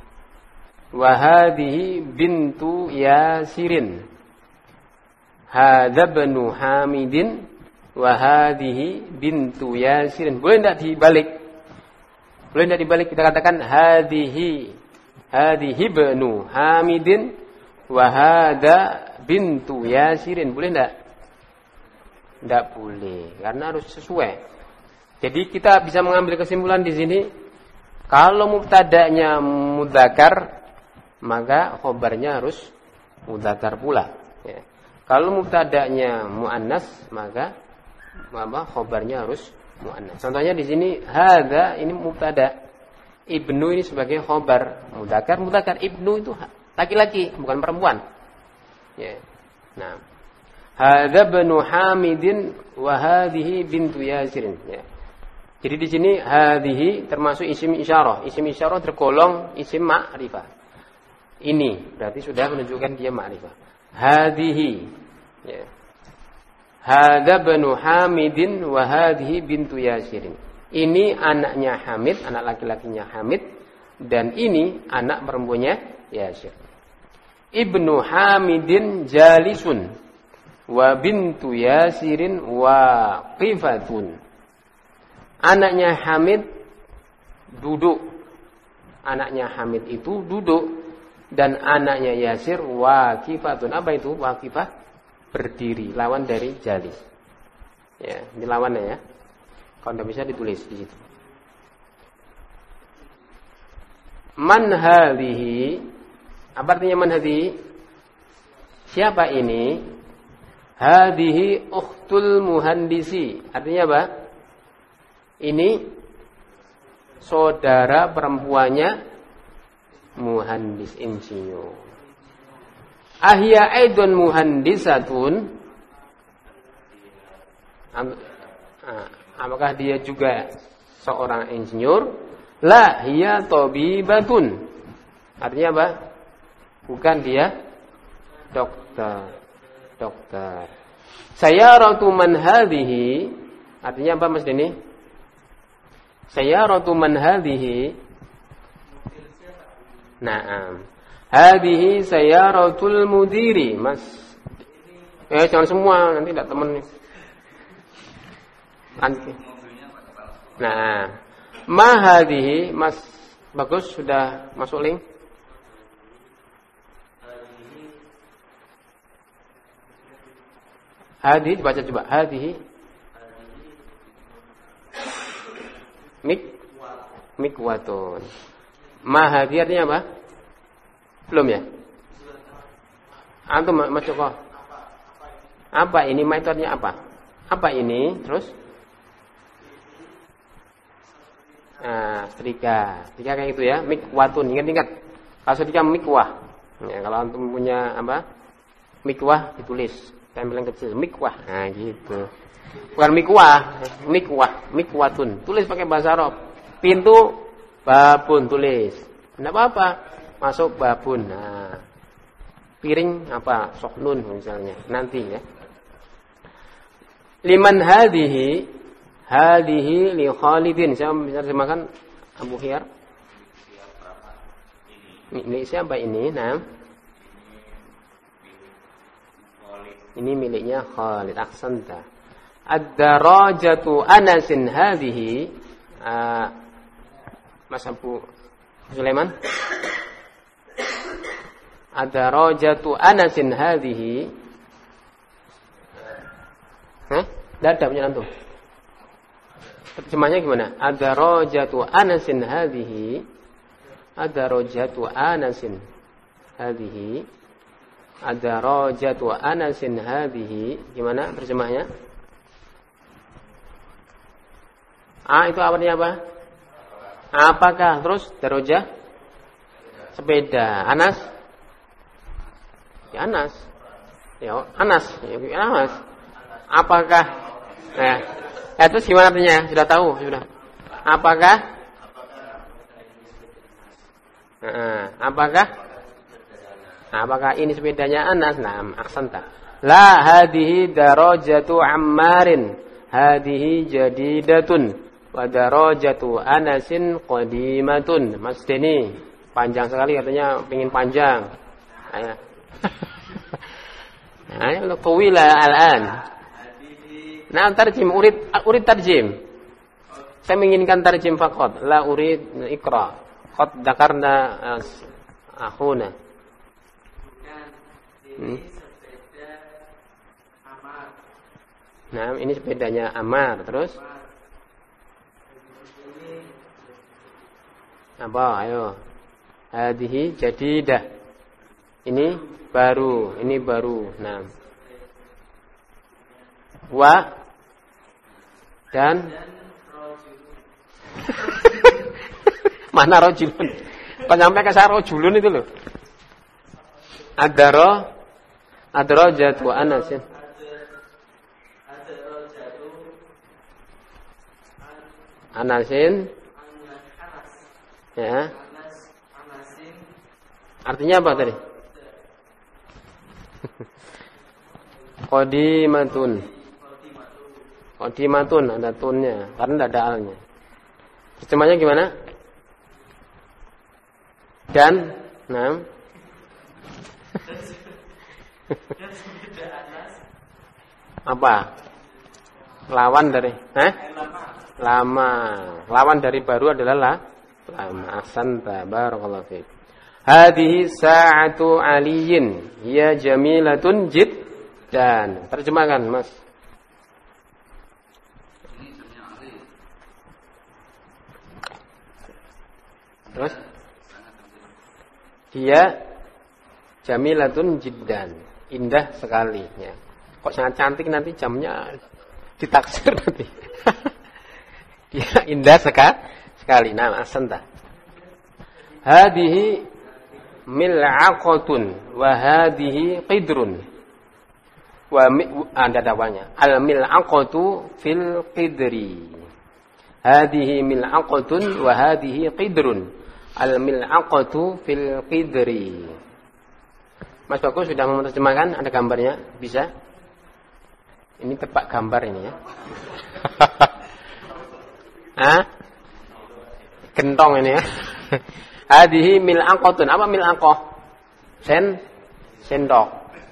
Speaker 1: wa hadhihi bintu Yasirin. Hadza banu Hamidin wa hadhihi bintu Yasirin. Boleh enggak dibalik? Boleh enggak dibalik, kita katakan hadhihi banu Hamidin wa hadza bintu Yasirin. Boleh enggak? Tidak boleh, karena harus sesuai. Jadi kita bisa mengambil kesimpulan di sini, kalau mubtada'nya mudzakkar, maka khobarnya harus mudzakkar pula. Ya. Kalau mubtada'nya muannas, maka khobarnya harus muannas. Contohnya di sini hadza ini mubtada', ibnu ini sebagai khobar, mudzakkar ibnu itu laki-laki bukan perempuan. Ya. Nah, hadza banu Hamidin wa hadhihi bintu Yasirin. Ya. Jadi di sini hadhihi termasuk isim isyarah. Isim isyarah tergolong isim ma'rifah. Ini berarti sudah menunjukkan dia ma'rifah. Hadhihi. Ya. Hadza banu Hamidin wa hadhihi bintu Yasirin. Ini anaknya Hamid, anak laki-lakinya Hamid, dan ini anak perempuannya Yasir. Ibnu Hamidin jalisun wa bintu Yasirin waqifatun. Anaknya Hamid duduk. Anaknya Hamid itu duduk, dan anaknya Yasir waqifatun. Apa itu waqifah? Berdiri, lawan dari jalis. Ya, ini lawannya ya. Kalau tidak bisa ditulis di situ. Man hadhihi. Apa artinya man hadhihi? Siapa ini? Hadhihi ukhtul muhandisi. Artinya apa? Ini saudara perempuannya muhandis insinyur. Ahya aidun muhandisatun. Apakah dia juga seorang insinyur? La hiya tabibatun. Artinya apa? Bukan dia dokter. Sayyaratu man hadhihi. Artinya apa Mas Deni? Sayyaratu man hadhihi. Naam. Hadhihi sayyaratul mudiri, Mas. Jangan semua, nanti tidak temen nih. Nah, ma hadhihi, Mas Bagus sudah masuk link. Hadhihi dibaca coba. Hadhihi mikwatun. Ma hadhihi artinya apa? Belum ya? Antum Mas Joko. Apa ini? Ma itu artinya apa? Apa ini? Terus? Nah, setrika kayak gitu ya. Mikwatun, ingat. Kalau setrika mikwah. Ya, kalau antum punya apa? Mikwah ditulis, tempel yang kecil. Mikwah. Nah, gitu. Bukan mikwatun. Tulis pakai bahasa Arab. Pintu babun tulis. Enggak apa-apa. Masuk babun. Nah. Piring apa? Soknun misalnya. Nanti ya. Liman hadhihi li Khalidin. Saya bisa terjemahkan Abu Khiyar. Milik siapa ini? Nah. Ini miliknya Khalid. Ahsanta. Ad-darajatu Anasin hadhihi. Mas Abu Sulaiman. Ad-darajatu Anasin hadhihi. Tidak ada punya antum. Terjemahnya gimana? Ad-darajatu Anasin hadhihi. Ad-darajatu Anasin hadhihi Ad-darajatu Anasin hadhihi. Gimana terjemahnya? Itu artinya apa? Apakah? Terus darajah sepeda. Anas? Ya Anas. Ya Anas. Ya Anas. Apakah? Terus gimana artinya? Sudah tahu, sudah. Apakah? Apakah ini sepedanya Anas? Naam, aksanta. La hadhihi darajatu Ammarin. Hadhihi jadidatun. Wa darajatu Anasin qadimatun. Mas Deni, panjang sekali katanya, pengen panjang. Ayo. Ayo tawila al-an. Nah, tarjim urid tarjim. Saya menginginkan tarjim faqat, la urid iqra. Qad dzakarna akhuna.
Speaker 2: Ini sepeda Amar.
Speaker 1: Nah, ini sepedanya Ammar. Terus? Apa? Ayo. Hadhihi jadidah. Ini baru. Nah. Wa dan mana rojulun? Kau nyampe ke saya rojulun itu loh. Ad-darajatu Anasin. Anasin. Ya. Artinya apa tadi? Qadimatun ada tunnya, karena tidak ada alnya. Terjemahnya gimana? Dan, nah. Apa? Lawan dari, lama. Lawan dari baru adalah lama. Ahsanta, barakallahu fiik. Hadhihi sa'atu aliyin, hiya jamilatun jiddan. Terjemahkan, Mas. Terus? Dia jamilatun jiddan, indah sekali. Ya. Kok sangat cantik nanti jamnya ditaksir nanti. Dia indah sekali. Nah, asanta. Hadhihi mil'aqatun wa hadhihi qidrun. Ada dawanya. Al mil'aqatu fil qidri. Hadhihi mil'aqatun wa hadhihi qidrun. Al mil'aqatu fil qidri. Mas Bagus sudah menerjemahkan, ada gambarnya, bisa? Ini tepat gambar ini ya. Gentong ini ya. Hadhihi mil'aqatun. Apa mil'aqah? Sendok.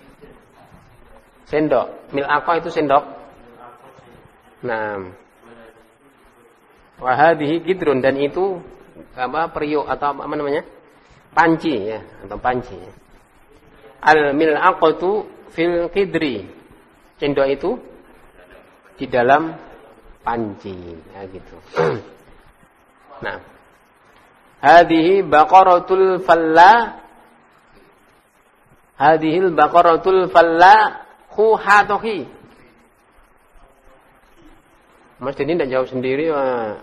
Speaker 1: Mil'aqah itu sendok. Nah. Wa hadhihi qidrun, dan itu periuk atau apa namanya? Panci ya, atau panci. Al mil'aqatu fil qidri. Sendok itu di dalam panci, ya gitu. Nah. Hadhihi baqaratul falla. Hadhil baqaratul falla khuhatohi. Mas ini tidak jawab sendiri, Pak.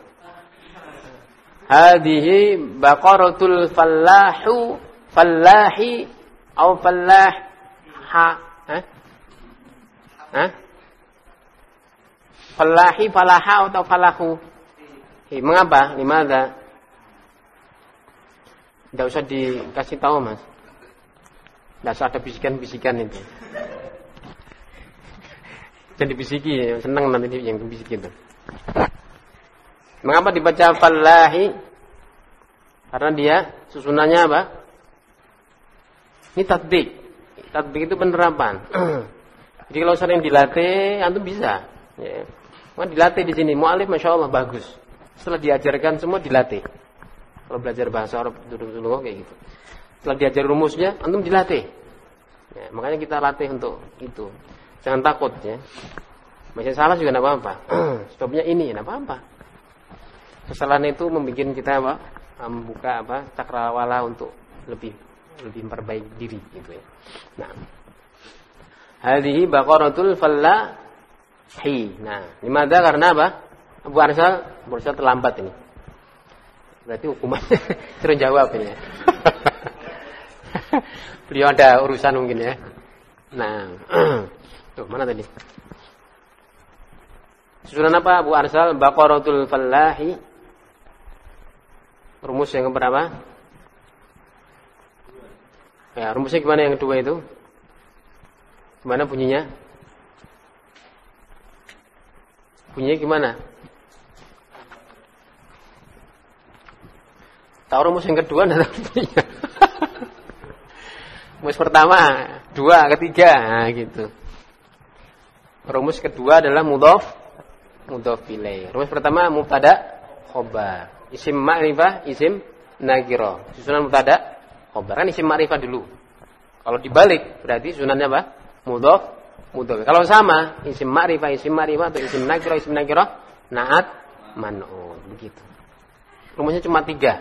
Speaker 1: Hadhihi baqaratul fallahi atau fallaha atau falahu. Mengapa? Limadha? Tidak usah dikasih tahu, Mas. Tidak usah ada bisikan-bisikan itu. Jadi bisiki, senang nanti yang bisiki itu. Mengapa dibaca fallahi? Karena dia susunannya apa? Ini tatbik. Tatbik itu penerapan. Jadi kalau sering dilatih, antum bisa. Ya. Dilatih di sini. Mu'alif Masya Allah bagus. Setelah diajarkan semua dilatih. Kalau belajar bahasa Arab dulu kayak gitu. Setelah diajar rumusnya, antum dilatih. Ya, makanya kita latih untuk itu. Jangan takut ya. Masih salah juga tidak apa-apa. Sebabnya ini tidak apa-apa. Kesalahan itu membuat kita membuka cakrawala untuk lebih lebih memperbaiki diri gitu ya. Nah, hadhihi baqaratul fallahi. Nah, limadha karena apa? Abu Arsal terlambat ini. Berarti hukumannya terus jawab ini ya. Beliau ada urusan mungkin ya. Nah, tuh mana tadi? Susunan apa Abu Arsal? Baqaratul fallahi. Rumus yang keberapa? Ya, rumusnya gimana yang kedua itu? Gimana bunyinya? Bunyinya gimana? Tahu rumus yang kedua enggak bunyinya? Rumus pertama, 2, ketiga, nah gitu. Rumus kedua adalah mudhof ilaih. Rumus pertama mubtada khobar. Isim ma'rifah, isim nakirah. Susunan mubtada khobar. Kan isim ma'rifah dulu. Kalau dibalik berarti susunannya apa? Mudhof. Kalau sama, isim ma'rifah atau isim nakirah, na'at man'ut. Begitu. Rumusnya cuma 3.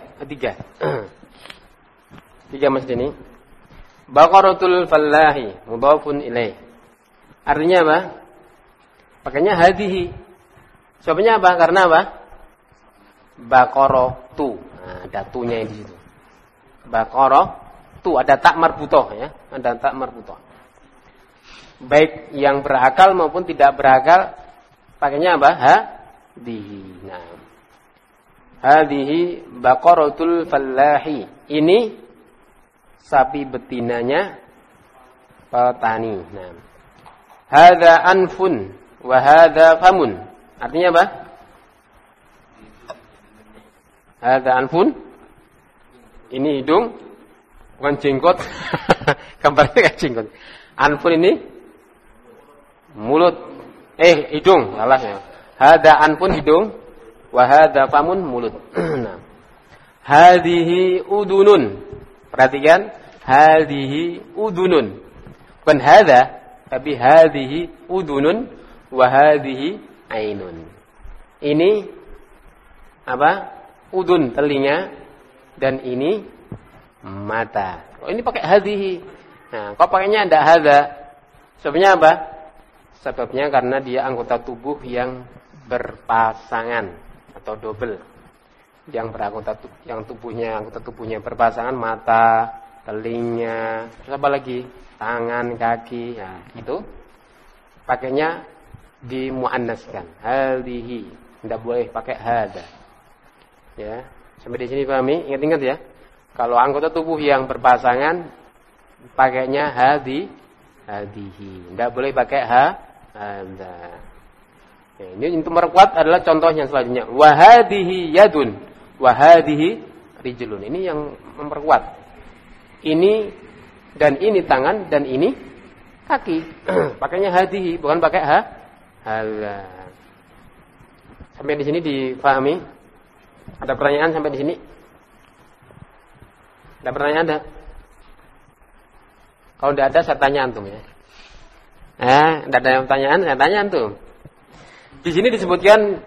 Speaker 1: 3 Mas Deni. Baqaratul fallahi mudhafun ilaih. Artinya apa? Pakainya hadhihi. Sebabnya apa? Karena apa? Baqaratu. Nah, ada tunya di situ. Baqaratu ada tak marbutoh ya, ada tak marbutoh. Baik yang berakal maupun tidak berakal pakainya apa? Hadhihi. Nah. Hadhihi baqaratul fallahi. Ini sapi betinanya petani. Nah. Hadza anfun wa hadza famun. Artinya apa? Hadza anfun. Ini hidung, bukan jenggot. Gambarnya kayak jenggot. Anfun ini mulut. Hidung, salah ya. Hadza anfun hidung, wa hadza famun mulut. Nah. Hadhihi udunun. Perhatikan, hadhihi udunun. Bukan hadza, tapi hadhihi udunun wa hadhihi ainun. Ini apa? Udun telinga dan ini mata. Oh, ini pakai hadhihi. Nah, kok pakainya ada hadza? Sebabnya apa? Sebabnya karena dia anggota tubuh yang berpasangan atau double. Anggota tubuhnya berpasangan, mata, telinga, terus apa lagi? Tangan, kaki, ya, itu pakainya dimuannaskan. Hadhihi. Tidak boleh pakai hadza. Ya, sampai di sini pahami? Ingat-ingat ya. Kalau anggota tubuh yang berpasangan pakainya hadhihi. Tidak boleh pakai hadza. Ya, ini untuk memperkuat adalah contohnya selanjutnya. Wa hadhihi yadun, wa hadhihi rijlun. Ini yang memperkuat. Ini dan ini tangan dan ini kaki. Pakainya hadhihi, bukan pakai hadza. Sampai di sini difahami? Ada pertanyaan sampai di sini? Ada pertanyaan ada? Kalau tidak ada saya tanya antum ya. Tidak ada pertanyaan, saya tanya antum. Di sini disebutkan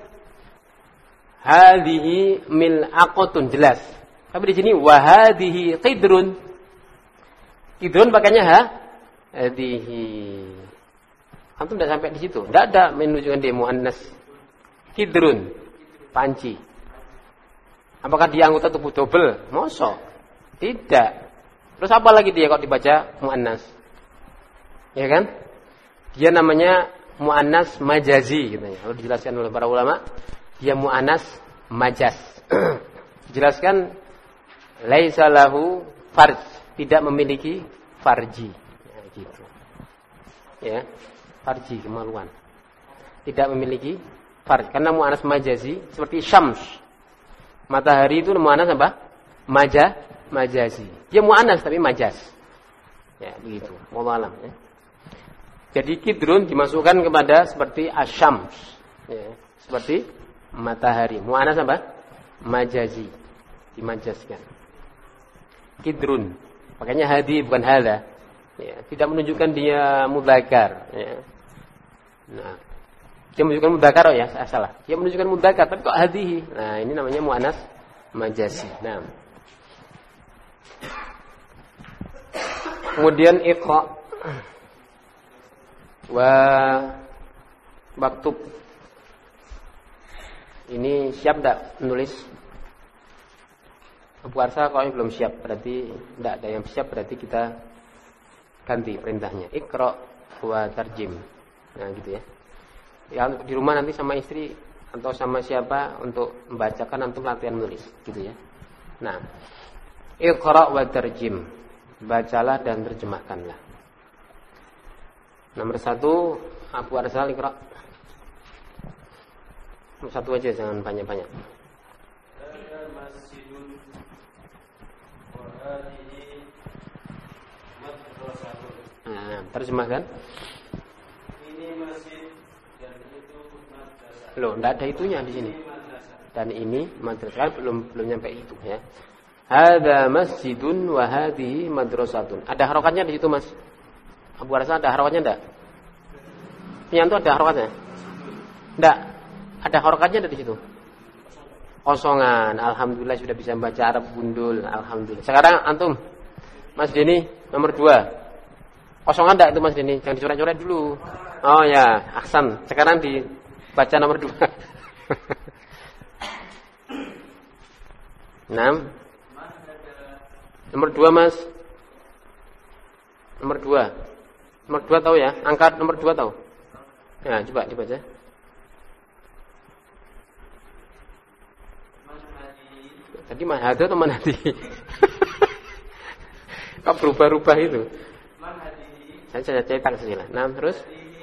Speaker 1: hadhihi mil'aqatun, jelas. Tapi di sini wa hadhihi qidrun. Qidrun pakainya hadhihi. Antum tidak sampai di situ. Tidak ada menunjukkan dia muannas. Qidrun, panci. Apakah dia anggota tubuh double? Mosok? Tidak. Terus apa lagi dia kok dibaca muannas? Ya kan? Dia namanya muannas majazi katanya. Kalau dijelaskan oleh para ulama, dia muannas majaz. Dijelaskan laisa lahu farj, tidak memiliki farji. Ya, gitu. Ya, farji kemaluan. Tidak memiliki farj karena muannas majazi seperti syams. Matahari itu muannas apa? Majazi. Dia muannas tapi majaz. Ya, begitu. Wallahu alam ya. Jadi kidrun dimasukkan kepada seperti asyams, ya, seperti matahari. Mu'annas apa? Majazi, dimajazkan. Kidrun, makanya hadi bukan hadza. Ya, tidak menunjukkan dia mudzakkar. Ya. Nah, dia menunjukkan mudzakkar ya, salah. Dia menunjukkan mudzakkar, tapi kok hadihi. Nah, ini namanya mu'annas majazi. Nah. Kemudian iqra wa maktub. Ini siap enggak menulis? Abu Arsa kalau belum siap berarti enggak ada yang siap, berarti kita ganti perintahnya. Iqra wa tarjim. Nah gitu ya. Ya di rumah nanti sama istri atau sama siapa untuk membacakan antum latihan menulis gitu ya. Nah, iqra wa tarjim. Bacalah dan terjemahkanlah. Nomor 1 Abu Arsal iqra. Nomor 1 aja, jangan banyak-banyak. Nah, terjemahkan.
Speaker 2: Ini masjid dan itu madrasah.
Speaker 1: Loh, enggak ada itunya di sini. Dan ini madrasah, belum nyampe itu ya. Hadza masjidun wa hadhihi madrasatun. Ada harokatnya di situ, Mas. Abu Arsa ada harokatnya enggak? Yang itu ada harokatnya? Enggak. Ada harokatnya di situ. Kosongan. Alhamdulillah sudah bisa baca Arab gundul. Alhamdulillah. Sekarang antum, Mas Deni nomor 2. Kosongan enggak itu Mas Deni? Jangan dicoret-coret dulu. Oh ya, ahsan. Sekarang dibaca nomor 2. 6. Nomor 2 Mas. Nomor 2. Nomor 2 tahu ya? Angka nomor 2 tahu? Ya, coba dibaca. Tadi Mahadi atau Manhadi? Kok berubah-ubah itu? Saya cetak sini lah. Nah, terus?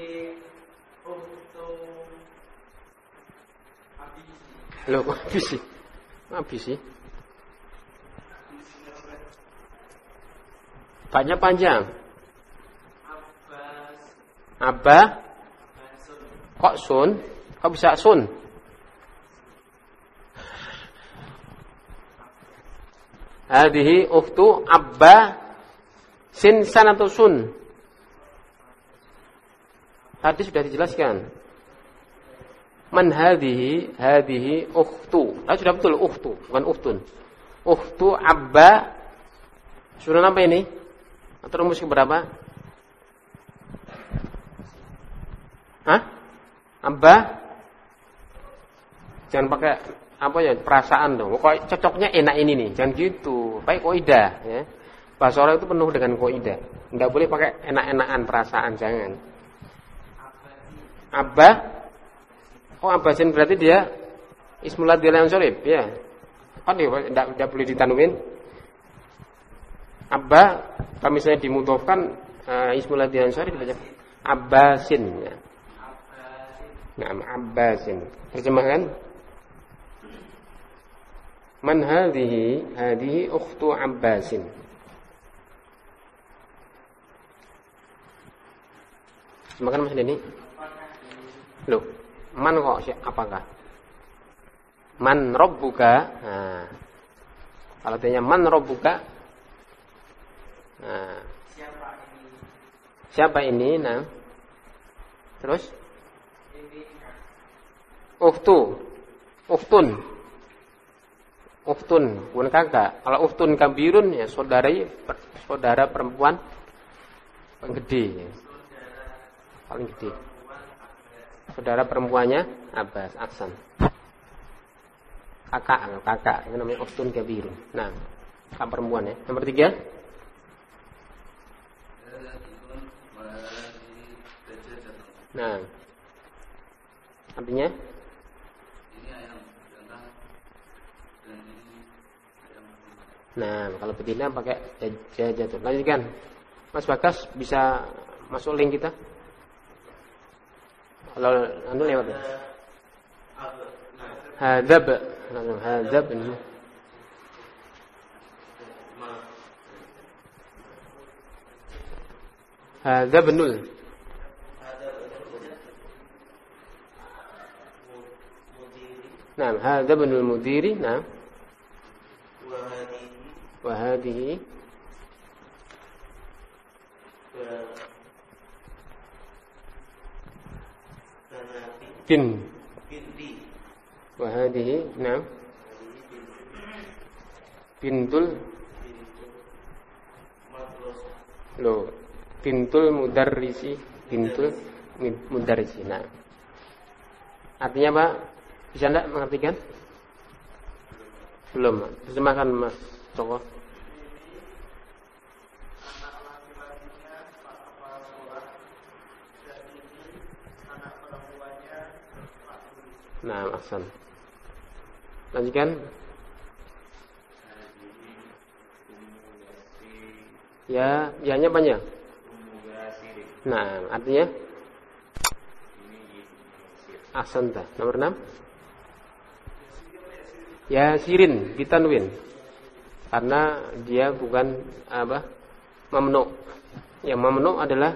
Speaker 1: Loh, kok habis sih? Habis sih? Banyak panjang. Abah. Kok sun? Kok bisa sun? Hadhihi ukhtu Abba Sin atau sun. Tadi sudah dijelaskan. Man hadhihi ukhtu. Sudah betul ukhtu, bukan ukhtun. Ukhtu Abba. Sudah apa ini? Atau rumus keberapa? Hah? Abba? Jangan pakai apa ya, perasaan dong. Kok cocoknya enak ini nih. Jangan gitu. Pakai kaidah ya. Bahasa Arab itu penuh dengan kaidah. Enggak boleh pakai enak-enakan perasaan, jangan. Abba? Oh, abbasin berarti dia ismul ladzi la yansurif, ya. Kan dia enggak boleh ditanuin. Abba, kalau misalnya dimudhofkan ismul ladzi la yansurif dibaca abbasin ya. Nah, abbasin. Terjemahkan. Man hadhihi ukhtu Abbasin. Terjemahkan Mas Deni. Loh, man kok apakah? Man rabbuka. Nah, kalau tanya man rabbuka. Nah, siapa ini? Nah, terus? Ukhtun, bukan kakak. Kalau ukhtun kabirun ya saudara perempuan paling gede. Ya. Paling gede. Saudara perempuannya Abbas, Aksan. Kakak, itu namanya ukhtun kabirun. Nah, kakak perempuan ya. Nomor 3. Nah, artinya nah, kalau betina pakai jatuh. Lanjutkan. Mas Bagas bisa masuk link kita? Kalau anu lewat ya? Hadab. Hadab ini. Hadab nul. Nah, hadab nul mudiri. Nah. وهذه binti وهذه نعم bintul Loh, bintul mudarrisi, bintul mudarrisi. Nah, artinya apa? Bisa enggak mengartikan? Belum. Terjemahkan Mas Joko. Nah, ahsan. Lanjutkan. Ya, ya-nya panjang. Nah, artinya ahsan. Nomor 6. Ya sirin ditanwin karena dia bukan apa mamnu. Yang mamnu adalah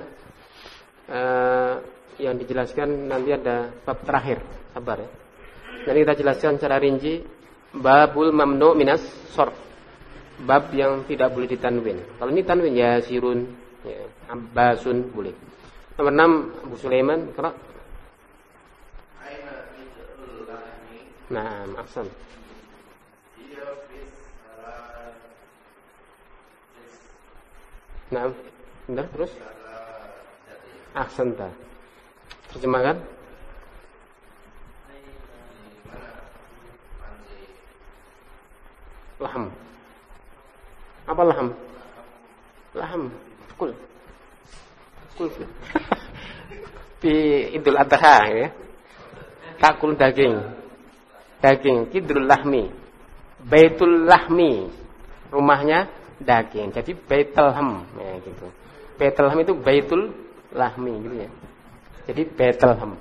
Speaker 1: yang dijelaskan nanti ada bab terakhir. Sabar ya. Nanti kita jelaskan secara rinci babul mamnu minas shorf. Bab yang tidak boleh ditanwin. Kalau ini tanwin ya sirun, ya, abbasun boleh. Nomor 6 Abu Sulaiman qira. Nah, ahsan. Nah, bentar terus. Ahsanta. Terjemahkan. Laham. Apa laham? Laham. Kul. Kul. Di Idul Adha ya. Takul daging. Daging Kidrul Lahmi. Baitul Lahmi. Rumahnya daging. Jadi Baitlaham ya gitu. Baitlaham itu Baitul Lahmi gitu ya. Jadi Baitlaham.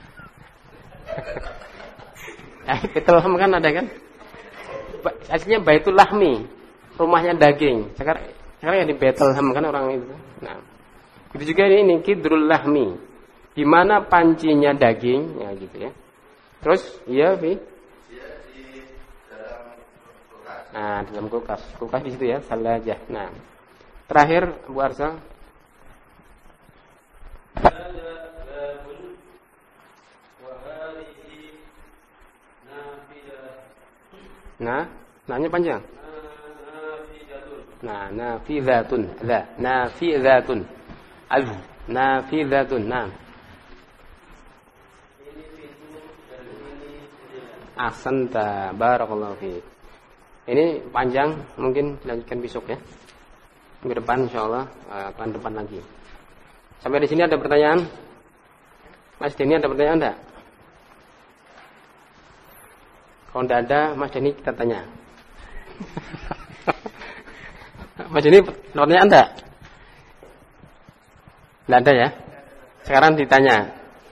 Speaker 1: Baitlaham kan ada kan? Aslinya Baitul Lahmi, rumahnya daging. Sekarang yang di Baitlaham kan orang itu. Nah, itu juga ini Kidrul Lahmi, di mana pancinya daging ya gitu ya. Terus iya Fi. Nah, dalam kulkas di situ ya, salah aja. Nah, terakhir Bu Arsa. Nah, nanya panjang. Nah, nafidzatun, la, nafidzatun, nafidzatun. Nah, ahsanta, barakallahu fiik. Ini panjang, mungkin dilanjutkan besok ya. Minggu depan insyaallah akan depan lagi. Sampai di sini ada pertanyaan? Mas Denny ada pertanyaan enggak? Kalau enggak ada, Mas Denny kita tanya. Mas Denny pertanyaan enggak? Enggak ada ya? Sekarang ditanya.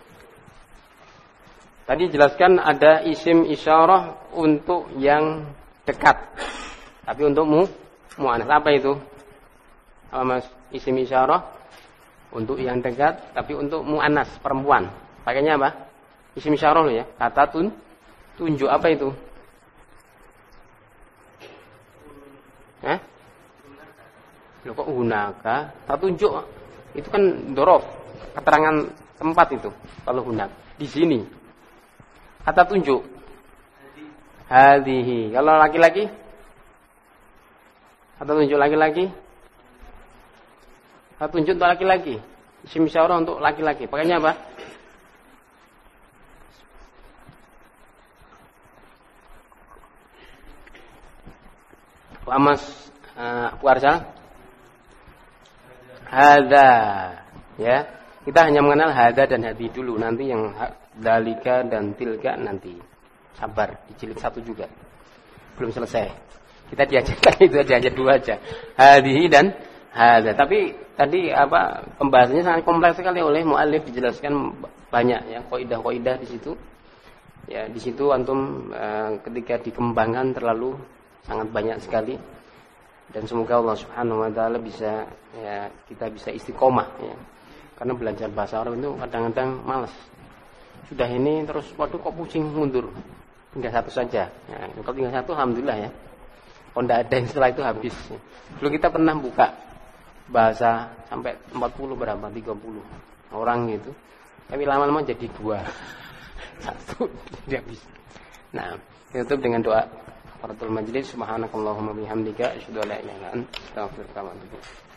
Speaker 1: Tadi jelaskan ada isim isyarah untuk yang dekat. Tapi untuk mu'annas apa itu? Apa Mas? Isim isyarah untuk yang dekat, tapi untuk mu'annas perempuan. Pakainya apa? Isim isyarah loh ya. Kata tunjuk apa itu? Hah? Loh kok hunaka? Kata tunjuk itu kan dorof, keterangan tempat itu. Kalau hunak di sini. Kata tunjuk. Hadhihi. Kalau laki-laki? Atau tunjuk laki-laki? Atau tunjuk untuk laki-laki? Isim isyarah untuk laki-laki. Pakainya apa? Amas Abu Arsal? Hadza. Ya. Kita hanya mengenal hadza dan hadi dulu. Nanti yang dalika dan tilka nanti. Sabar, dijilid 1 juga. Belum selesai. Kita diajarkan itu aja 2 aja. Hadihi dan hadza. Tapi tadi pembahasannya sangat kompleks sekali oleh muallif, dijelaskan banyak ya kaidah-kaidah di situ. Ya, di situ antum ketika dikembangkan terlalu sangat banyak sekali. Dan semoga Allah Subhanahu wa taala bisa ya kita bisa istiqomah ya. Karena belajar bahasa Arab itu kadang-kadang malas. Sudah ini terus waduh kok pusing mundur. Tinggal 1 saja. Ya, kalau tinggal 1 alhamdulillah ya. Kalau tidak ada yang setelah itu habis. Dulu kita pernah buka bahasa sampai 40 berapa 30 orang gitu. Tapi lama-lama jadi 2. 1 tidak habis. Nah, tutup dengan doa. Qaratul majlis subhanakallahumma bihamdika asyhadu an la ilaha illa anta astaghfiruka wa atubu ilaik.